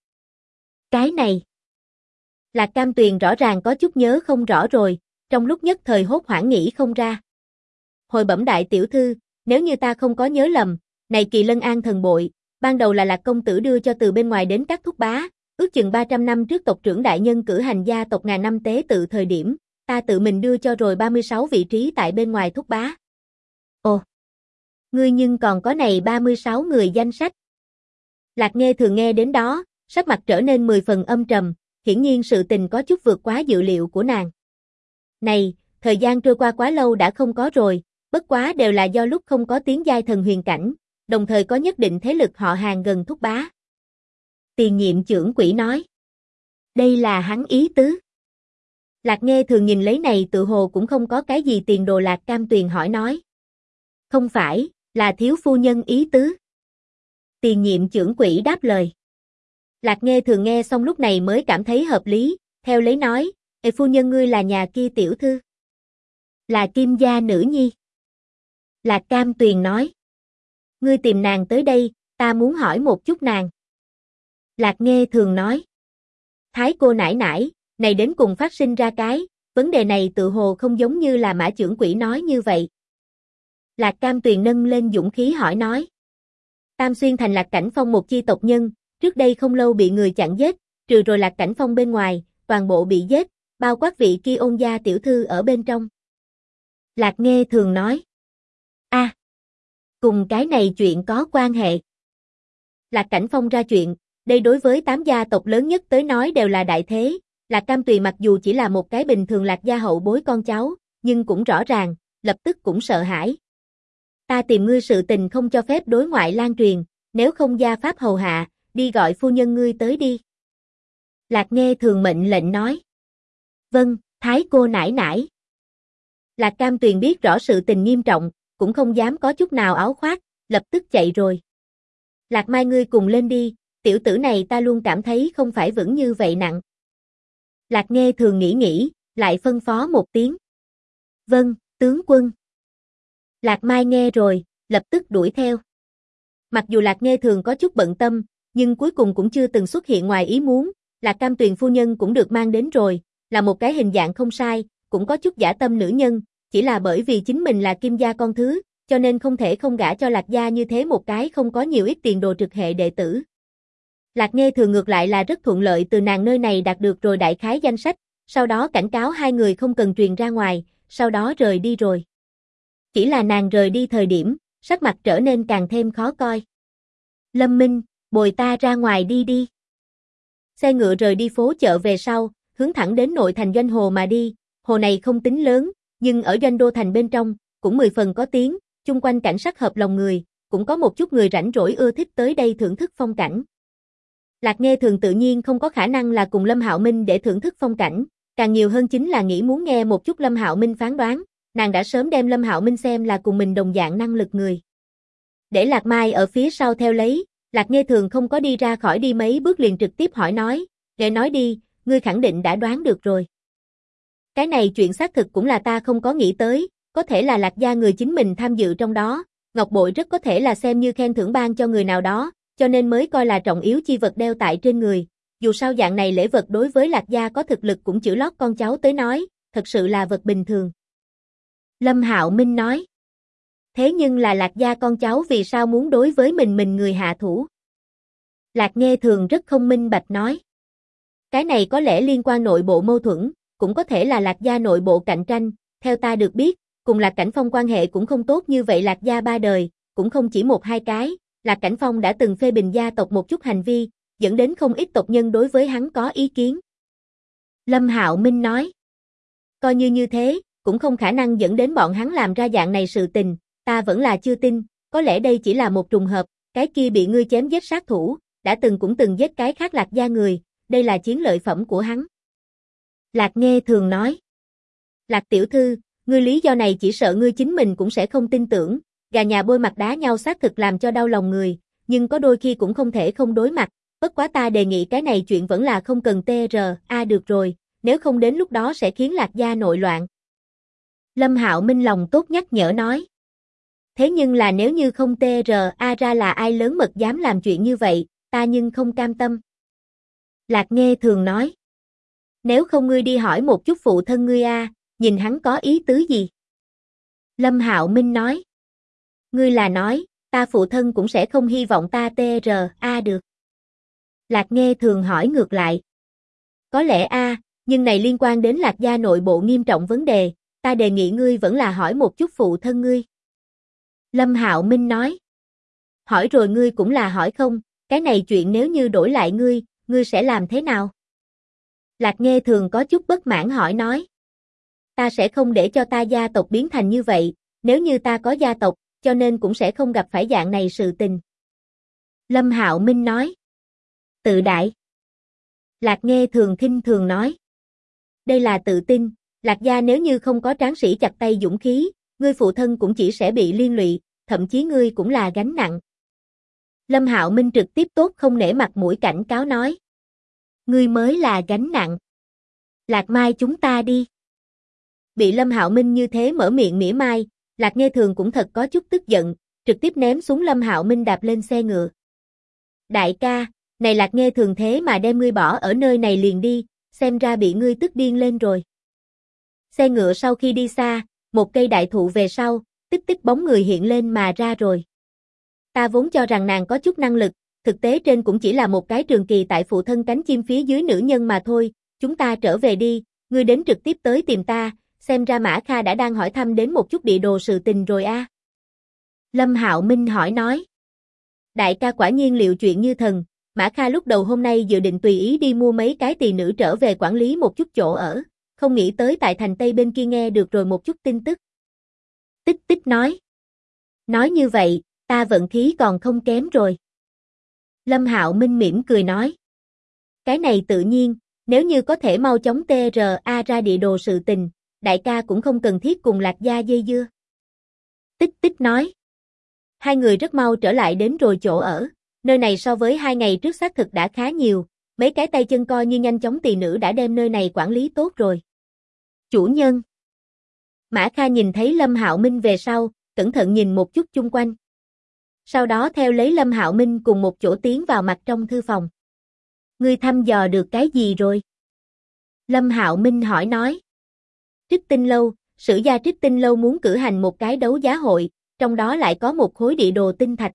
này. Lạc Cam Tuyền rõ ràng có chút nhớ không rõ rồi, trong lúc nhất thời hốt hoảng nghĩ không ra. Hồi bẩm đại tiểu thư, nếu như ta không có nhớ lầm, này Kỳ Lân An thần bội, ban đầu là Lạc công tử đưa cho từ bên ngoài đến các thúc bá, ước chừng 300 năm trước tộc trưởng đại nhân cử hành gia tộc ngàn năm tế tự thời điểm, ta tự mình đưa cho rồi 36 vị trí tại bên ngoài thúc bá. Ồ, ngươi nhưng còn có này 36 người danh sách. Lạc Nghe Thường nghe đến đó, sắc mặt trở nên 10 phần âm trầm, hiển nhiên sự tình có chút vượt quá dự liệu của nàng. Này, thời gian trôi qua quá lâu đã không có rồi, bất quá đều là do lúc không có tiến giai thần huyền cảnh, đồng thời có nhất định thế lực họ hàng gần thúc bá. Tiền nhiệm chưởng quỷ nói. Đây là hắn ý tứ. Lạc Nghe Thường nhìn lấy này tự hồ cũng không có cái gì tiền đồ. Lạc Cam Tuyền hỏi nói. Không phải, là thiếu phu nhân ý tứ. Tiền nhiệm chưởng quỷ đáp lời. Lạc Nghe Thường nghe xong lúc này mới cảm thấy hợp lý, theo lấy nói, phu nhân ngươi là nhà kia tiểu thư. Là Kim gia nữ nhi. Lạc Cam Tuyền nói. Ngươi tìm nàng tới đây, ta muốn hỏi một chút nàng. Lạc Nghe Thường nói. Thái cô nãi nãi, này đến cùng phát sinh ra cái, vấn đề này tự hồ không giống như là Mã chưởng quỷ nói như vậy. Lạc Cam Tuyền nâng lên dũng khí hỏi nói. Tam Xuyên thành Lạc Cảnh Phong một chi tộc nhân, trước đây không lâu bị người chặn giết, trừ rồi Lạc Cảnh Phong bên ngoài, toàn bộ bị giết, bao quát vị kia Ôn gia tiểu thư ở bên trong. Lạc Nghe Thường nói. Cùng cái này chuyện có quan hệ. Lạc Cảnh Phong ra chuyện, đây đối với 8 gia tộc lớn nhất tới nói đều là đại thế, Lạc Cam Tuyền mặc dù chỉ là một cái bình thường Lạc gia hậu bối con cháu, nhưng cũng rõ ràng, lập tức cũng sợ hãi. Ta tìm ngươi sự tình không cho phép đối ngoại lan truyền, nếu không gia pháp hầu hạ, đi gọi phu nhân ngươi tới đi. Lạc Nghe Thường mệnh lệnh nói. Vâng, thái cô nãi nãi. Lạc Cam Tuyền biết rõ sự tình nghiêm trọng, cũng không dám có chút nào áo khoác, lập tức chạy rồi. Lạc Mai ngươi cùng lên đi, tiểu tử này ta luôn cảm thấy không phải vững như vậy nặng. Lạc Nghe Thường nghĩ, lại phân phó một tiếng. Vâng, tướng quân. Lạc Mai nghe rồi, lập tức đuổi theo. Mặc dù Lạc Nghe Thường có chút bận tâm, nhưng cuối cùng cũng chưa từng xuất hiện ngoài ý muốn, Lạc Cam Tuyền phu nhân cũng được mang đến rồi, là một cái hình dạng không sai, cũng có chút dã tâm nữ nhân, chỉ là bởi vì chính mình là Kim gia con thứ, cho nên không thể không gả cho Lạc gia như thế một cái không có nhiều ít tiền đồ trực hệ đệ tử. Lạc Nghe Thường ngược lại là rất thuận lợi từ nàng nơi này đạt được rồi đại khái danh sách, sau đó cảnh cáo hai người không cần truyền ra ngoài, sau đó rời đi rồi. Chỉ là nàng rời đi thời điểm, sắc mặt trở nên càng thêm khó coi. Lâm Minh, bồi ta ra ngoài đi đi. Xe ngựa rời đi phố chợ về sau, hướng thẳng đến nội thành Doanh Hồ mà đi, hồ này không tính lớn, nhưng ở Doanh Đô thành bên trong, cũng 10 phần có tiếng, chung quanh cảnh sắc hợp lòng người, cũng có một chút người rảnh rỗi ưa thích tới đây thưởng thức phong cảnh. Lạc Nghê Thường tự nhiên không có khả năng là cùng Lâm Hạo Minh để thưởng thức phong cảnh, càng nhiều hơn chính là nghĩ muốn nghe một chút Lâm Hạo Minh phán đoán, nàng đã sớm đem Lâm Hạo Minh xem là cùng mình đồng dạng năng lực người. Để Lạc Mai ở phía sau theo lấy, Lạc Nghê Thường không có đi ra khỏi đi mấy bước liền trực tiếp hỏi nói, để nói đi, ngươi khẳng định đã đoán được rồi. Cái này chuyện xác thực cũng là ta không có nghĩ tới, có thể là Lạc gia người chính mình tham dự trong đó, ngọc bội rất có thể là xem như khen thưởng ban cho người nào đó, cho nên mới coi là trọng yếu chi vật đeo tại trên người. Dù sao dạng này lễ vật đối với Lạc gia có thực lực cũng chữ lót con cháu tới nói, thật sự là vật bình thường. Lâm Hạo Minh nói. Thế nhưng là Lạc gia con cháu vì sao muốn đối với mình người hạ thủ? Lạc Nghê Thường rất không minh bạch nói. Cái này có lẽ liên quan nội bộ mâu thuẫn, cũng có thể là Lạc gia nội bộ cạnh tranh, theo ta được biết, cùng Lạc Cảnh Phong quan hệ cũng không tốt như vậy. Lạc gia ba đời, cũng không chỉ một hai cái, Lạc Cảnh Phong đã từng phê bình gia tộc một chút hành vi, dẫn đến không ít tộc nhân đối với hắn có ý kiến. Lâm Hạo Minh nói. Coi như thế, cũng không khả năng dẫn đến bọn hắn làm ra dạng này sự tình, ta vẫn là chưa tin, có lẽ đây chỉ là một trùng hợp, cái kia bị ngươi chém giết sát thủ, đã cũng từng giết cái khác Lạc gia người, đây là chiến lợi phẩm của hắn. Lạc Nghê Thường nói. Lạc tiểu thư, ngươi lý do này chỉ sợ ngươi chính mình cũng sẽ không tin tưởng, gà nhà bôi mặt đá nhau xác thực làm cho đau lòng người, nhưng có đôi khi cũng không thể không đối mặt, bất quá ta đề nghị cái này chuyện vẫn là không cần TRA được rồi, nếu không đến lúc đó sẽ khiến Lạc gia nội loạn. Lâm Hạo Minh lòng tốt nhắc nhở nói. Thế nhưng là nếu như không TRA ra là ai lớn mật dám làm chuyện như vậy, ta nhưng không cam tâm. Lạc Nghê Thường nói. Nếu không ngươi đi hỏi một chút phụ thân ngươi nhìn hắn có ý tứ gì? Lâm Hạo Minh nói. Ngươi là nói, ta phụ thân cũng sẽ không hy vọng ta TRA được. Lạc Nghê Thường hỏi ngược lại. Có lẽ nhưng này liên quan đến Lạc gia nội bộ nghiêm trọng vấn đề, ta đề nghị ngươi vẫn là hỏi một chút phụ thân ngươi. Lâm Hạo Minh nói. Hỏi rồi ngươi cũng là hỏi không, cái này chuyện nếu như đổi lại ngươi sẽ làm thế nào? Lạc Nghê Thường có chút bất mãn hỏi nói. Ta sẽ không để cho ta gia tộc biến thành như vậy, nếu như ta có gia tộc, cho nên cũng sẽ không gặp phải dạng này sự tình. Lâm Hạo Minh nói. Tự đại. Lạc Nghê Thường khinh thường nói. Đây là tự tin, Lạc gia nếu như không có tráng sĩ chặt tay dũng khí, ngươi phụ thân cũng chỉ sẽ bị liên lụy, thậm chí ngươi cũng là gánh nặng. Lâm Hạo Minh trực tiếp tốt không nể mặt mũi cảnh cáo nói. Ngươi mới là gánh nặng. Lạc Mai chúng ta đi. Bị Lâm Hạo Minh như thế mở miệng mỉa mai, Lạc Nghê Thường cũng thật có chút tức giận, trực tiếp ném xuống Lâm Hạo Minh đạp lên xe ngựa. Đại ca, này Lạc Nghê Thường thế mà đem ngươi bỏ ở nơi này liền đi, xem ra bị ngươi tức điên lên rồi. Xe ngựa sau khi đi xa, một cây đại thụ về sau, tích tích bóng người hiện lên mà ra rồi. Ta vốn cho rằng nàng có chút năng lực, thực tế trên cũng chỉ là một cái trường kỳ tại phụ thân cánh chim phía dưới nữ nhân mà thôi, chúng ta trở về đi, ngươi đến trực tiếp tới tìm ta, xem ra Mã Kha đã đang hỏi thăm đến một chút địa đồ sự tình rồi Lâm Hạo Minh hỏi nói. Đại ca quả nhiên liệu chuyện như thần, Mã Kha lúc đầu hôm nay dự định tùy ý đi mua mấy cái tỳ nữ trở về quản lý một chút chỗ ở, không nghĩ tới tại thành Tây bên kia nghe được rồi một chút tin tức. Tích tích nói. Nói như vậy, ta vận khí còn không kém rồi. Lâm Hạo Minh mỉm cười nói. Cái này tự nhiên, nếu như có thể mau chóng TRA ra địa đồ sự tình, đại ca cũng không cần thiết cùng Lạc gia dây dưa. Tích tích nói. Hai người rất mau trở lại đến rồi chỗ ở, nơi này so với 2 ngày trước xác thực đã khá nhiều, mấy cái tay chân coi như nhanh chóng tỳ nữ đã đem nơi này quản lý tốt rồi. Chủ nhân. Mã Kha nhìn thấy Lâm Hạo Minh về sau, cẩn thận nhìn một chút chung quanh. Sau đó theo lấy Lâm Hạo Minh cùng một chỗ tiến vào mặt trong thư phòng. Ngươi thăm dò được cái gì rồi? Lâm Hạo Minh hỏi nói. Trích Tinh Lâu, Sử gia Trích Tinh Lâu muốn cử hành một cái đấu giá hội, trong đó lại có một khối địa đồ tinh thạch.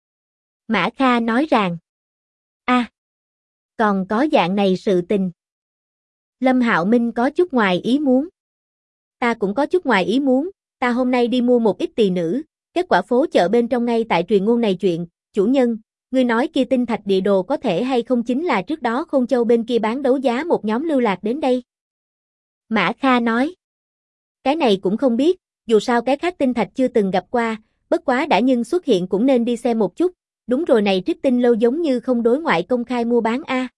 Mã Kha nói rằng. Còn có dạng này sự tình. Lâm Hạo Minh có chút ngoài ý muốn. Ta cũng có chút ngoài ý muốn, ta hôm nay đi mua một ít tỳ nữ, kết quả phố chợ bên trong ngay tại truyền ngôn này chuyện, chủ nhân, ngươi nói kia tinh thạch địa đồ có thể hay không chính là trước đó Khôn Châu bên kia bán đấu giá một nhóm lưu lạc đến đây. Mã Kha nói. Cái này cũng không biết, dù sao cái khác tinh thạch chưa từng gặp qua, bất quá đã nhưng xuất hiện cũng nên đi xem một chút, đúng rồi này Trích Tinh lâu giống như không đối ngoại công khai mua bán a.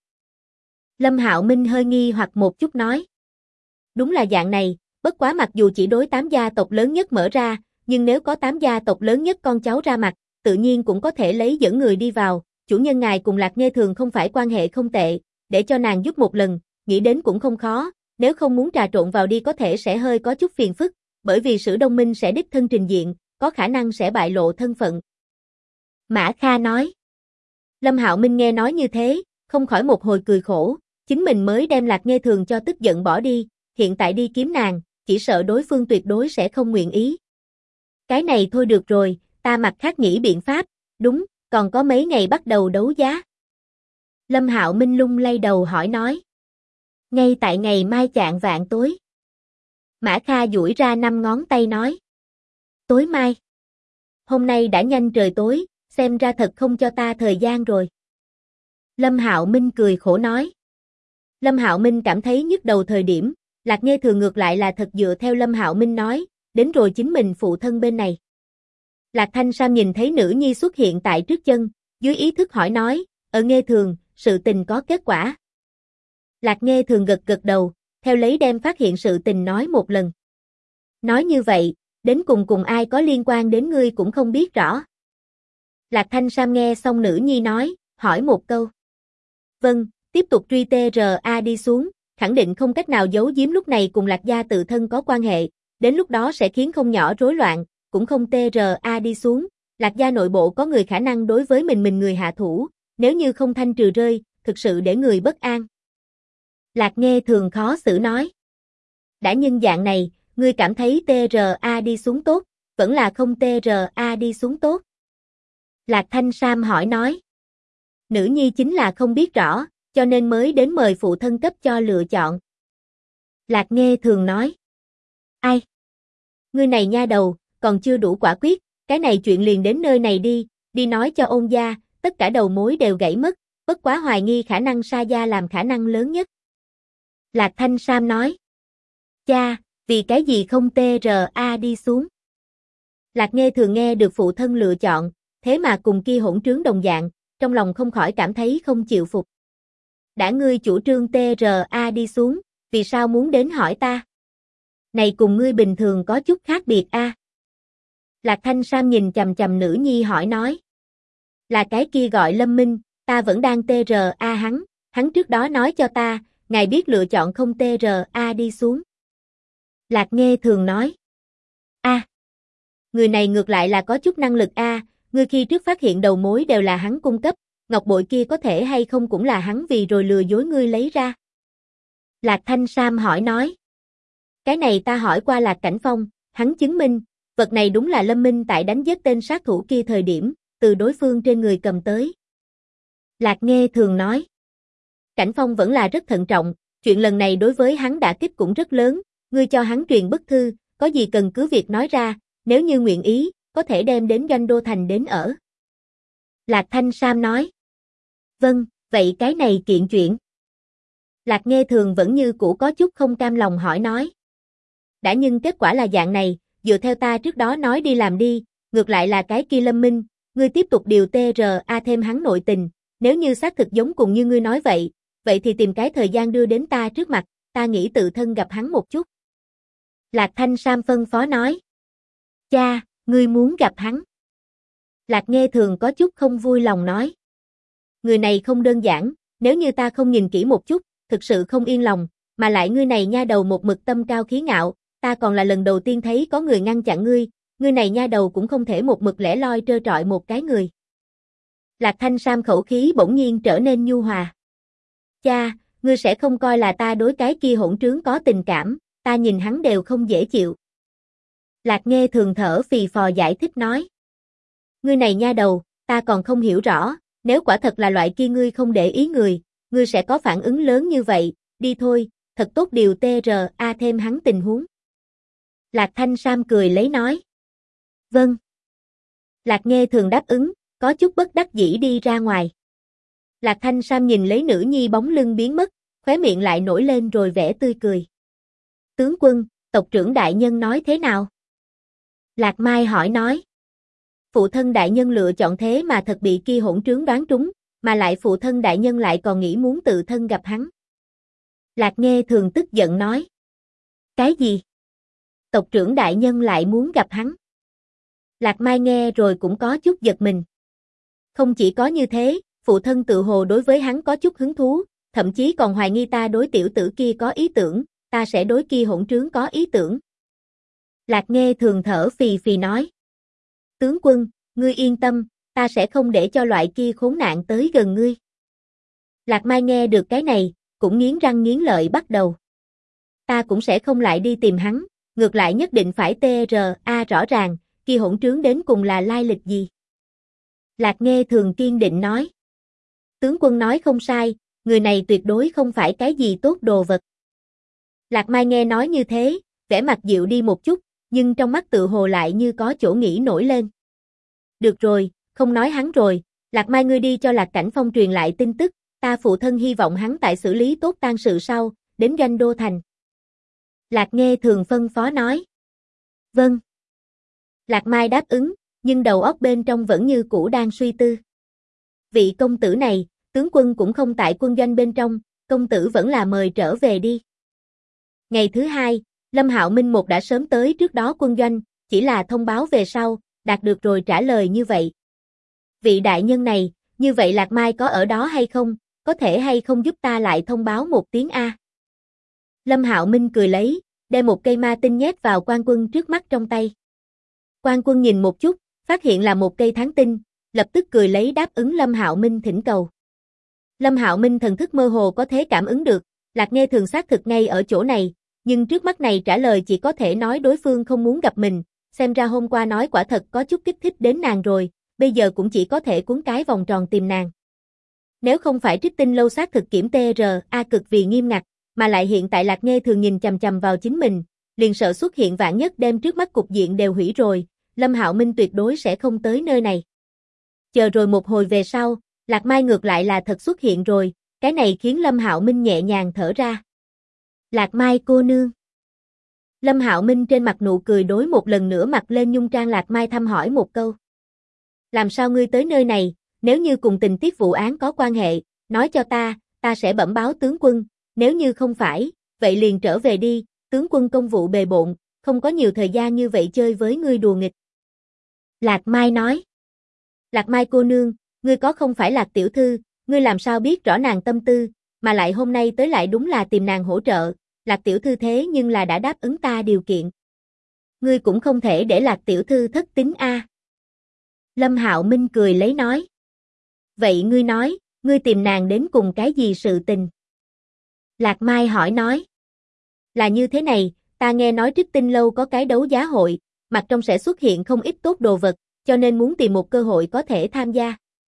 Lâm Hạo Minh hơi nghi hoặc một chút nói. Đúng là dạng này, bất quá mặc dù chỉ đối 8 gia tộc lớn nhất mở ra, nhưng nếu có 8 gia tộc lớn nhất con cháu ra mặt, tự nhiên cũng có thể lấy dẫn người đi vào, chủ nhân ngài cùng Lạc Nghe Thường không phải quan hệ không tệ, để cho nàng giúp một lần, nghĩ đến cũng không khó, nếu không muốn trà trộn vào đi có thể sẽ hơi có chút phiền phức, bởi vì Sử Đông Minh sẽ đích thân trình diện, có khả năng sẽ bại lộ thân phận. Mã Kha nói. Lâm Hạo Minh nghe nói như thế, không khỏi một hồi cười khổ, chính mình mới đem Lạc Nghe Thường cho tức giận bỏ đi, hiện tại đi kiếm nàng, chỉ sợ đối phương tuyệt đối sẽ không nguyện ý. Cái này thôi được rồi, ta mặt khác nghĩ biện pháp, đúng, còn có mấy ngày bắt đầu đấu giá. Lâm Hạo Minh lung lay đầu hỏi nói. Ngay tại ngày mai chạng vạng tối. Mã Kha duỗi ra 5 ngón tay nói. Tối mai. Hôm nay đã nhanh trời tối, xem ra thật không cho ta thời gian rồi. Lâm Hạo Minh cười khổ nói. Lâm Hạo Minh cảm thấy nhức đầu thời điểm, Lạc Nghe Thường ngược lại là thật dựa theo Lâm Hạo Minh nói, đến rồi chính mình phụ thân bên này. Lạc Thanh Sam nhìn thấy nữ nhi xuất hiện tại trước chân, dưới ý thức hỏi nói, Nghe Thường, sự tình có kết quả. Lạc Nghe Thường gật gật đầu, theo lấy đem phát hiện sự tình nói một lần. Nói như vậy, đến cùng ai có liên quan đến ngươi cũng không biết rõ. Lạc Thanh Sam nghe xong nữ nhi nói, hỏi một câu. Vâng, tiếp tục truy TRA đi xuống, khẳng định không cách nào giấu giếm lúc này cùng Lạc gia tự thân có quan hệ, đến lúc đó sẽ khiến không nhỏ rối loạn, cũng không TRA đi xuống, Lạc gia nội bộ có người khả năng đối với mình người hạ thủ, nếu như không thanh trừ rơi, thực sự để người bất an. Lạc Nghe Thường khó xử nói. Đã nhân dạng này, ngươi cảm thấy TRA đi xuống tốt, vẫn là không TRA đi xuống tốt? Lạc Thanh Sam hỏi nói. Nữ nhi chính là không biết rõ, cho nên mới đến mời phụ thân cấp cho lựa chọn. Lạc Nghe Thường nói. Ai? Ngươi này nha đầu, còn chưa đủ quả quyết, cái này chuyện liền đến nơi này đi nói cho Ôn gia, tất cả đầu mối đều gãy mất, bất quá hoài nghi khả năng Sa gia làm khả năng lớn nhất. Lạc Thanh Sam nói. Cha, vì cái gì không TRA đi xuống? Lạc Nghe Thường nghe được phụ thân lựa chọn, thế mà cùng kia hỗn trướng đồng dạng, trong lòng không khỏi cảm thấy không chịu phục. Đã ngươi chủ trương TRA đi xuống, vì sao muốn đến hỏi ta? Này cùng ngươi bình thường có chút khác biệt a. Lạc Thanh Sam nhìn chằm chằm nữ nhi hỏi nói. Là cái kia gọi Lâm Minh, ta vẫn đang TRA hắn trước đó nói cho ta, ngài biết lựa chọn không TRA đi xuống. Lạc Nghe Thường nói. Người này ngược lại là có chút năng lực ngươi khi trước phát hiện đầu mối đều là hắn cung cấp, ngọc bội kia có thể hay không cũng là hắn vì rồi lừa dối ngươi lấy ra. Lạc Thanh Sam hỏi nói. Cái này ta hỏi qua Lạc Cảnh Phong, hắn chứng minh, vật này đúng là Lâm Minh tại đánh giết tên sát thủ kia thời điểm, từ đối phương trên người cầm tới. Lạc Nghe Thường nói. Cảnh Phong vẫn là rất thận trọng, chuyện lần này đối với hắn đả kích cũng rất lớn, ngươi cho hắn truyền bức thư, có gì cần cứ việc nói ra, nếu như nguyện ý, có thể đem đến Doanh Đô Thành đến ở. Lạc Thanh Sam nói. Vâng, vậy cái này kiện chuyển. Lạc Nghe Thường vẫn như cũ có chút không cam lòng hỏi nói. Đã nhưng kết quả là dạng này, dựa theo ta trước đó nói đi làm đi, ngược lại là cái kia Lâm Minh, ngươi tiếp tục điều TRA thêm hắn nội tình, nếu như xác thực giống cùng như ngươi nói vậy thì tìm cái thời gian đưa đến ta trước mặt, ta nghĩ tự thân gặp hắn một chút. Lạc Thanh Sam phân phó nói. Cha, ngươi muốn gặp hắn. Lạc Nghe Thường có chút không vui lòng nói. Người này không đơn giản, nếu như ta không nhìn kỹ một chút, thực sự không yên lòng, mà lại ngươi này nha đầu một mực tâm cao khí ngạo, ta còn là lần đầu tiên thấy có người ngăn chặn ngươi này nha đầu cũng không thể một mực lẻ loi trơ trọi một cái người. Lạc Thanh Sam khẩu khí bỗng nhiên trở nên nhu hòa. Cha, ngươi sẽ không coi là ta đối cái kia hỗn trướng có tình cảm, ta nhìn hắn đều không dễ chịu. Lạc Nghe Thường thở phì phò giải thích nói. Ngươi này nha đầu, ta còn không hiểu rõ, nếu quả thật là loại kia ngươi không để ý người, ngươi sẽ có phản ứng lớn như vậy, đi thôi, thật tốt điều TRA thêm hắn tình huống. Lạc Thanh Sam cười lấy nói. Vâng. Lạc Nghe Thường đáp ứng, có chút bất đắc dĩ đi ra ngoài. Lạc Thanh Sam nhìn lấy nữ nhi bóng lưng biến mất, khóe miệng lại nổi lên rồi vẻ tươi cười. Tướng quân, tộc trưởng đại nhân nói thế nào? Lạc Mai hỏi nói. phụ thân đại nhân lựa chọn thế mà thật bị kia hỗn trướng đoán trúng, mà lại phụ thân đại nhân lại còn nghĩ muốn tự thân gặp hắn. Lạc Nghê Thường tức giận nói. Cái gì? Tộc trưởng đại nhân lại muốn gặp hắn. Lạc Mai nghe rồi cũng có chút giật mình. Không chỉ có như thế, phụ thân tự hồ đối với hắn có chút hứng thú, thậm chí còn hoài nghi ta đối tiểu tử kia có ý tưởng, ta sẽ đối kia hỗn trướng có ý tưởng. Lạc Nghê Thường thở phì phì nói. Tướng quân, ngươi yên tâm, ta sẽ không để cho loại kia khốn nạn tới gần ngươi. Lạc Mai nghe được cái này, cũng nghiến răng nghiến lợi bắt đầu. Ta cũng sẽ không lại đi tìm hắn, ngược lại nhất định phải TRA rõ ràng, kia hỗn trướng đến cùng là lai lịch gì. Lạc Nghê Thường kiên định nói. Tướng quân nói không sai, người này tuyệt đối không phải cái gì tốt đồ vật. Lạc Mai nghe nói như thế, vẻ mặt dịu đi một chút, nhưng trong mắt tự hồ lại như có chỗ nghĩ nổi lên. Được rồi, không nói hắn rồi, Lạc Mai ngươi đi cho Lạc Cảnh Phong truyền lại tin tức, ta phụ thân hy vọng hắn tại xử lý tốt tang sự sau, đến Doanh Đô Thành. Lạc Nghê Thường phân phó nói. Vâng. Lạc Mai đáp ứng, nhưng đầu óc bên trong vẫn như cũ đang suy tư. Vị công tử này, tướng quân cũng không tại quân doanh bên trong, công tử vẫn là mời trở về đi. Ngày thứ hai, Lâm Hạo Minh một đã sớm tới trước đó quân doanh, chỉ là thông báo về sau, đạt được rồi trả lời như vậy. Vị đại nhân này, như vậy Lạc Mai có ở đó hay không, có thể hay không giúp ta lại thông báo một tiếng A. Lâm Hạo Minh cười lấy, đem một cây ma tinh nhét vào quan quân trước mắt trong tay. Quan quân nhìn một chút, phát hiện là một cây tháng tinh, lập tức cười lấy đáp ứng Lâm Hạo Minh thỉnh cầu. Lâm Hạo Minh thần thức mơ hồ có thể cảm ứng được, Lạc Nghê Thường xác thực ngay ở chỗ này, nhưng trước mắt này trả lời chỉ có thể nói đối phương không muốn gặp mình, xem ra hôm qua nói quả thật có chút kích thích đến nàng rồi, bây giờ cũng chỉ có thể cuốn cái vòng tròn tìm nàng. Nếu không phải Trích Tinh Lâu xác thực kiểm TRA cực vì nghiêm ngặt, mà lại hiện tại Lạc Nghê Thường nhìn chằm chằm vào chính mình, liền sợ xuất hiện vạn nhất đem trước mắt cục diện đều hủy rồi, Lâm Hạo Minh tuyệt đối sẽ không tới nơi này. Chờ rồi một hồi về sau, Lạc Mai ngược lại là thật xuất hiện rồi, cái này khiến Lâm Hạo Minh nhẹ nhàng thở ra. Lạc Mai cô nương. Lâm Hạo Minh trên mặt nụ cười đối một lần nữa mặt lên nhung trang Lạc Mai thăm hỏi một câu. Làm sao ngươi tới nơi này, nếu như cùng tình tiết vụ án có quan hệ, nói cho ta sẽ bẩm báo tướng quân, nếu như không phải, vậy liền trở về đi, tướng quân công vụ bề bộn, không có nhiều thời gian như vậy chơi với ngươi đùa nghịch. Lạc Mai nói. Lạc Mai cô nương, ngươi có không phải Lạc tiểu thư, ngươi làm sao biết rõ nàng tâm tư, mà lại hôm nay tới lại đúng là tìm nàng hỗ trợ, Lạc tiểu thư thế nhưng là đã đáp ứng ta điều kiện. Ngươi cũng không thể để Lạc tiểu thư thất tín a. Lâm Hạo Minh cười lấy nói. Vậy ngươi nói, ngươi tìm nàng đến cùng cái gì sự tình? Lạc Mai hỏi nói. Là như thế này, ta nghe nói Trích Tinh Lâu có cái đấu giá hội, mặt trong sẽ xuất hiện không ít tốt đồ vật, cho nên muốn tìm một cơ hội có thể tham gia.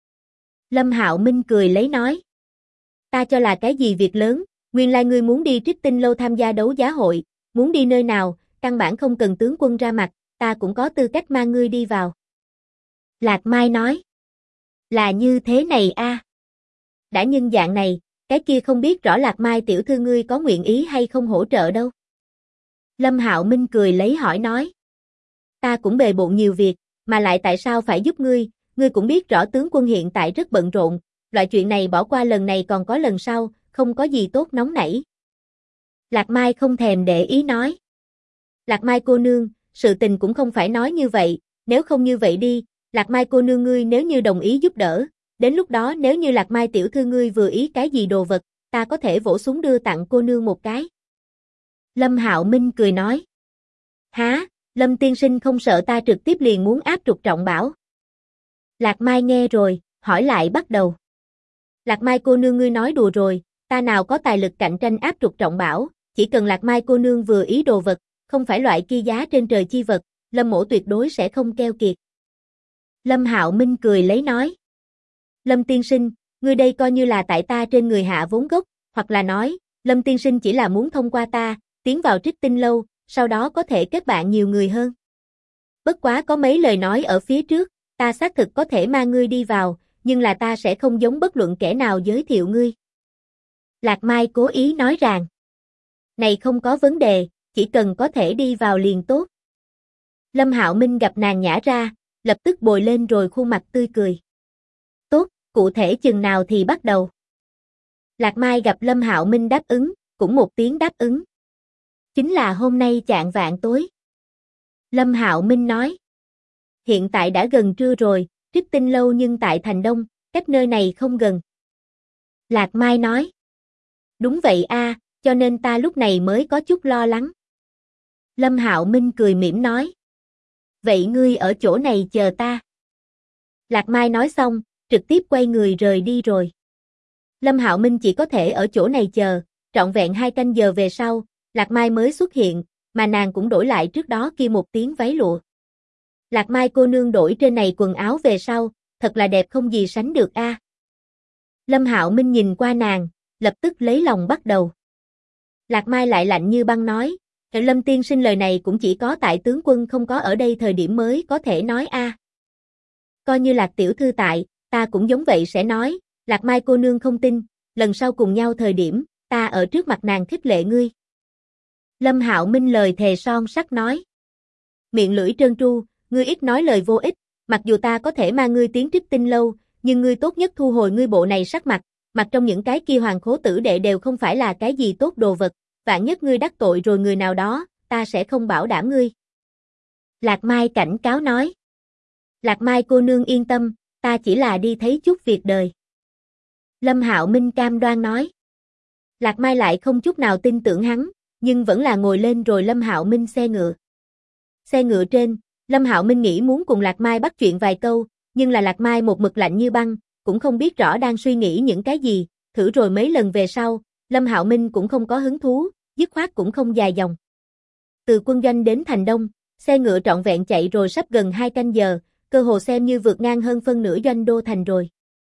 Lâm Hạo Minh cười lấy nói. Ta cho là cái gì việc lớn, nguyên lai ngươi muốn đi Trích Tinh Lâu tham gia đấu giá hội, muốn đi nơi nào, căn bản không cần tướng quân ra mặt, ta cũng có tư cách mang ngươi đi vào. Lạc Mai nói. Là như thế này a. Đã nhân dạng này, cái kia không biết rõ Lạc Mai tiểu thư ngươi có nguyện ý hay không hỗ trợ đâu. Lâm Hạo Minh cười lấy hỏi nói. Ta cũng bề bộn nhiều việc, mà lại tại sao phải giúp ngươi cũng biết rõ tướng quân hiện tại rất bận rộn, loại chuyện này bỏ qua lần này còn có lần sau, không có gì tốt nóng nảy. Lạc Mai không thèm để ý nói. Lạc Mai cô nương, sự tình cũng không phải nói như vậy, nếu không như vậy đi, Lạc Mai cô nương ngươi nếu như đồng ý giúp đỡ, đến lúc đó nếu như Lạc Mai tiểu thư ngươi vừa ý cái gì đồ vật, ta có thể vỗ súng đưa tặng cô nương một cái. Lâm Hạo Minh cười nói. Há, Lâm tiên sinh không sợ ta trực tiếp liền muốn áp trục trọng bảo. Lạc Mai nghe rồi, hỏi lại bắt đầu. Lạc Mai cô nương ngươi nói đùa rồi, ta nào có tài lực cạnh tranh áp trục trọng bảo, chỉ cần Lạc Mai cô nương vừa ý đồ vật, không phải loại kia giá trên trời chi vật, Lâm mỗ tuyệt đối sẽ không keo kiệt. Lâm Hạo Minh cười lấy nói. Lâm tiên sinh, ngươi đây coi như là tại ta trên người hạ vốn gốc, hoặc là nói, Lâm tiên sinh chỉ là muốn thông qua ta, tiến vào Trích Tinh Lâu, sau đó có thể kết bạn nhiều người hơn. Bất quá có mấy lời nói ở phía trước, ta xác thực có thể mang ngươi đi vào, nhưng là ta sẽ không giống bất luận kẻ nào giới thiệu ngươi. Lạc Mai cố ý nói rằng. Này không có vấn đề, chỉ cần có thể đi vào liền tốt. Lâm Hạo Minh gặp nàng nhả ra, lập tức bồi lên rồi khuôn mặt tươi cười. Tốt, cụ thể chừng nào thì bắt đầu? Lạc Mai gặp Lâm Hạo Minh đáp ứng, cũng một tiếng đáp ứng. Chính là hôm nay chạng vạng tối. Lâm Hạo Minh nói. Hiện tại đã gần trưa rồi, Trích Tinh lâu nhưng tại thành Đông, cách nơi này không gần. Lạc Mai nói. Đúng vậy a, cho nên ta lúc này mới có chút lo lắng. Lâm Hạo Minh cười mỉm nói. Vậy ngươi ở chỗ này chờ ta. Lạc Mai nói xong, trực tiếp quay người rời đi rồi. Lâm Hạo Minh chỉ có thể ở chỗ này chờ, trọn vẹn 2 canh giờ về sau, Lạc Mai mới xuất hiện, mà nàng cũng đổi lại trước đó kia một tiếng váy lụa. Lạc Mai cô nương đổi trên này quần áo về sau, thật là đẹp không gì sánh được a. Lâm Hạo Minh nhìn qua nàng, lập tức lấy lòng bắt đầu. Lạc Mai lại lạnh như băng nói, Lâm tiên sinh lời này cũng chỉ có tại tướng quân không có ở đây thời điểm mới có thể nói a. Coi như Lạc tiểu thư tại, ta cũng giống vậy sẽ nói, Lạc Mai cô nương không tin, lần sau cùng nhau thời điểm, ta ở trước mặt nàng khích lệ ngươi. Lâm Hạo Minh lời thề son sắt nói. Miệng lưỡi trơn tru, ngươi ít nói lời vô ích, mặc dù ta có thể mang ngươi tiến Trích Tinh lâu, nhưng ngươi tốt nhất thu hồi ngươi bộ này sắc mặt, mặt trong những cái kia hoàng khố tử đệ đều không phải là cái gì tốt đồ vật, vạn nhất ngươi đắc tội rồi người nào đó, ta sẽ không bảo đảm ngươi. Lạc Mai cảnh cáo nói. Lạc Mai cô nương yên tâm, ta chỉ là đi thấy chút việc đời. Lâm Hạo Minh cam đoan nói. Lạc Mai lại không chút nào tin tưởng hắn, nhưng vẫn là ngồi lên rồi Lâm Hạo Minh xe ngựa. Xe ngựa trên, Lâm Hạo Minh nghĩ muốn cùng Lạc Mai bắt chuyện vài câu, nhưng là Lạc Mai một mực lạnh như băng, cũng không biết rõ đang suy nghĩ những cái gì, thử rồi mấy lần về sau, Lâm Hạo Minh cũng không có hứng thú, dứt khoát cũng không dài dòng. Từ quân doanh đến thành Đông, xe ngựa trọn vẹn chạy rồi sắp gần 2 canh giờ, cơ hồ xem như vượt ngang hơn phân nửa doanh đô thành rồi.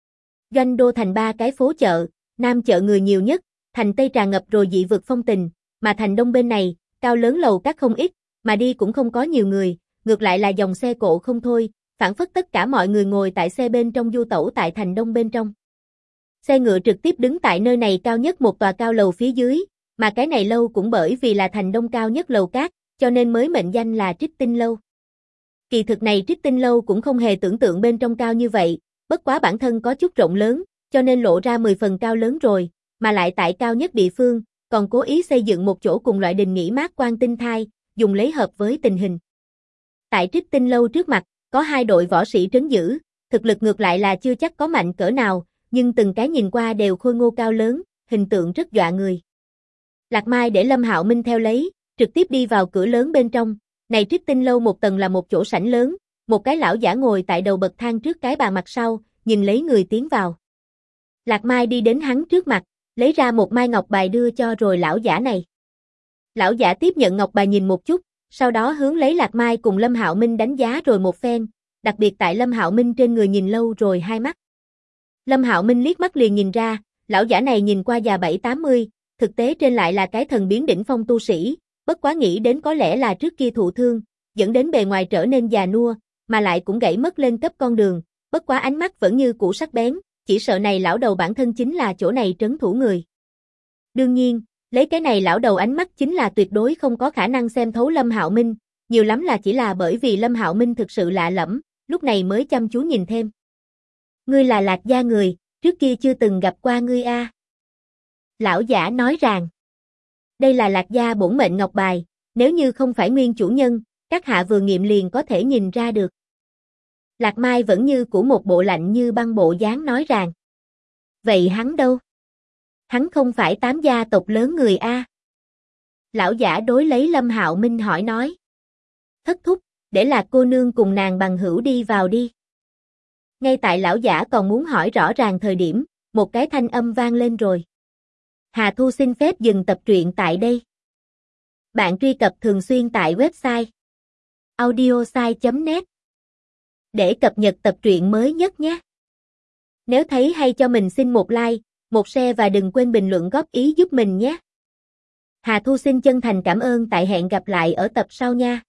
Doanh đô thành 3 cái phố chợ, Nam chợ người nhiều nhất, thành Tây tràn ngập rồi dị vực phong tình, mà thành Đông bên này, cao lớn lầu các không ít, mà đi cũng không có nhiều người, ngược lại là dòng xe cộ không thôi, phản phất tất cả mọi người ngồi tại xe bên trong du tẩu tại thành Đông bên trong. Xe ngựa trực tiếp đứng tại nơi này cao nhất một tòa cao lầu phía dưới, mà cái này lâu cũng bởi vì là thành Đông cao nhất lầu cát, cho nên mới mệnh danh là Trích Tinh lâu. Kỳ thực này Trích Tinh lâu cũng không hề tưởng tượng bên trong cao như vậy, bất quá bản thân có chút rộng lớn, cho nên lộ ra 10 phần cao lớn rồi, mà lại tại cao nhất địa phương, còn cố ý xây dựng một chỗ cùng loại đình nghỉ mát quan tinh thai, dùng lấy hợp với tình hình. Tại Trích Tinh lâu trước mặt, có 2 đội võ sĩ trấn giữ, thực lực ngược lại là chưa chắc có mạnh cỡ nào, nhưng từng cái nhìn qua đều khôi ngô cao lớn, hình tượng rất dọa người. Lạc Mai để Lâm Hạo Minh theo lấy, trực tiếp đi vào cửa lớn bên trong, này Trích Tinh lâu một tầng là một chỗ sảnh lớn, một cái lão giả ngồi tại đầu bậc thang trước cái bàn mặt sau, nhìn lấy người tiến vào. Lạc Mai đi đến hắn trước mặt, lấy ra một mai ngọc bài đưa cho rồi lão giả này. Lão giả tiếp nhận ngọc bài nhìn một chút, sau đó hướng lấy Lạc Mai cùng Lâm Hạo Minh đánh giá rồi một phen, đặc biệt tại Lâm Hạo Minh trên người nhìn lâu rồi 2 mắt. Lâm Hạo Minh liếc mắt liền nhìn ra, lão giả này nhìn qua già 7-80, thực tế trên lại là cái thần biến đỉnh phong tu sĩ, bất quá nghĩ đến có lẽ là trước kia thụ thương, dẫn đến bề ngoài trở nên già nua, mà lại cũng gãy mất lên cấp con đường, bất quá ánh mắt vẫn như cũ sắc bén, chỉ sợ này lão đầu bản thân chính là chỗ này trấn thủ người. Đương nhiên, lấy cái này lão đầu ánh mắt chính là tuyệt đối không có khả năng xem thấu Lâm Hạo Minh, nhiều lắm là chỉ là bởi vì Lâm Hạo Minh thực sự lạ lẫm, lúc này mới chăm chú nhìn thêm. Ngươi là Lạc gia người, trước kia chưa từng gặp qua ngươi a. Lão giả nói rằng, đây là Lạc gia bổn mệnh ngọc bài, nếu như không phải nguyên chủ nhân, các hạ vừa nghiệm liền có thể nhìn ra được. Lạc Mai vẫn như cũ một bộ lạnh như băng bộ dáng nói rằng, vậy hắn đâu? Hắn không phải 8 gia tộc lớn người a. Lão giả đối lấy Lâm Hạo Minh hỏi nói. Thất thúc, để Lạc cô nương cùng nàng bằng hữu đi vào đi. Ngay tại lão giả còn muốn hỏi rõ ràng thời điểm, một cái thanh âm vang lên rồi. Hà Thu xin phép dừng tập truyện tại đây. Bạn truy cập thường xuyên tại website audiosai.net để cập nhật tập truyện mới nhất nhé. Nếu thấy hay cho mình xin một like, một share và đừng quên bình luận góp ý giúp mình nhé. Hà Thu xin chân thành cảm ơn, tại hẹn gặp lại ở tập sau nha.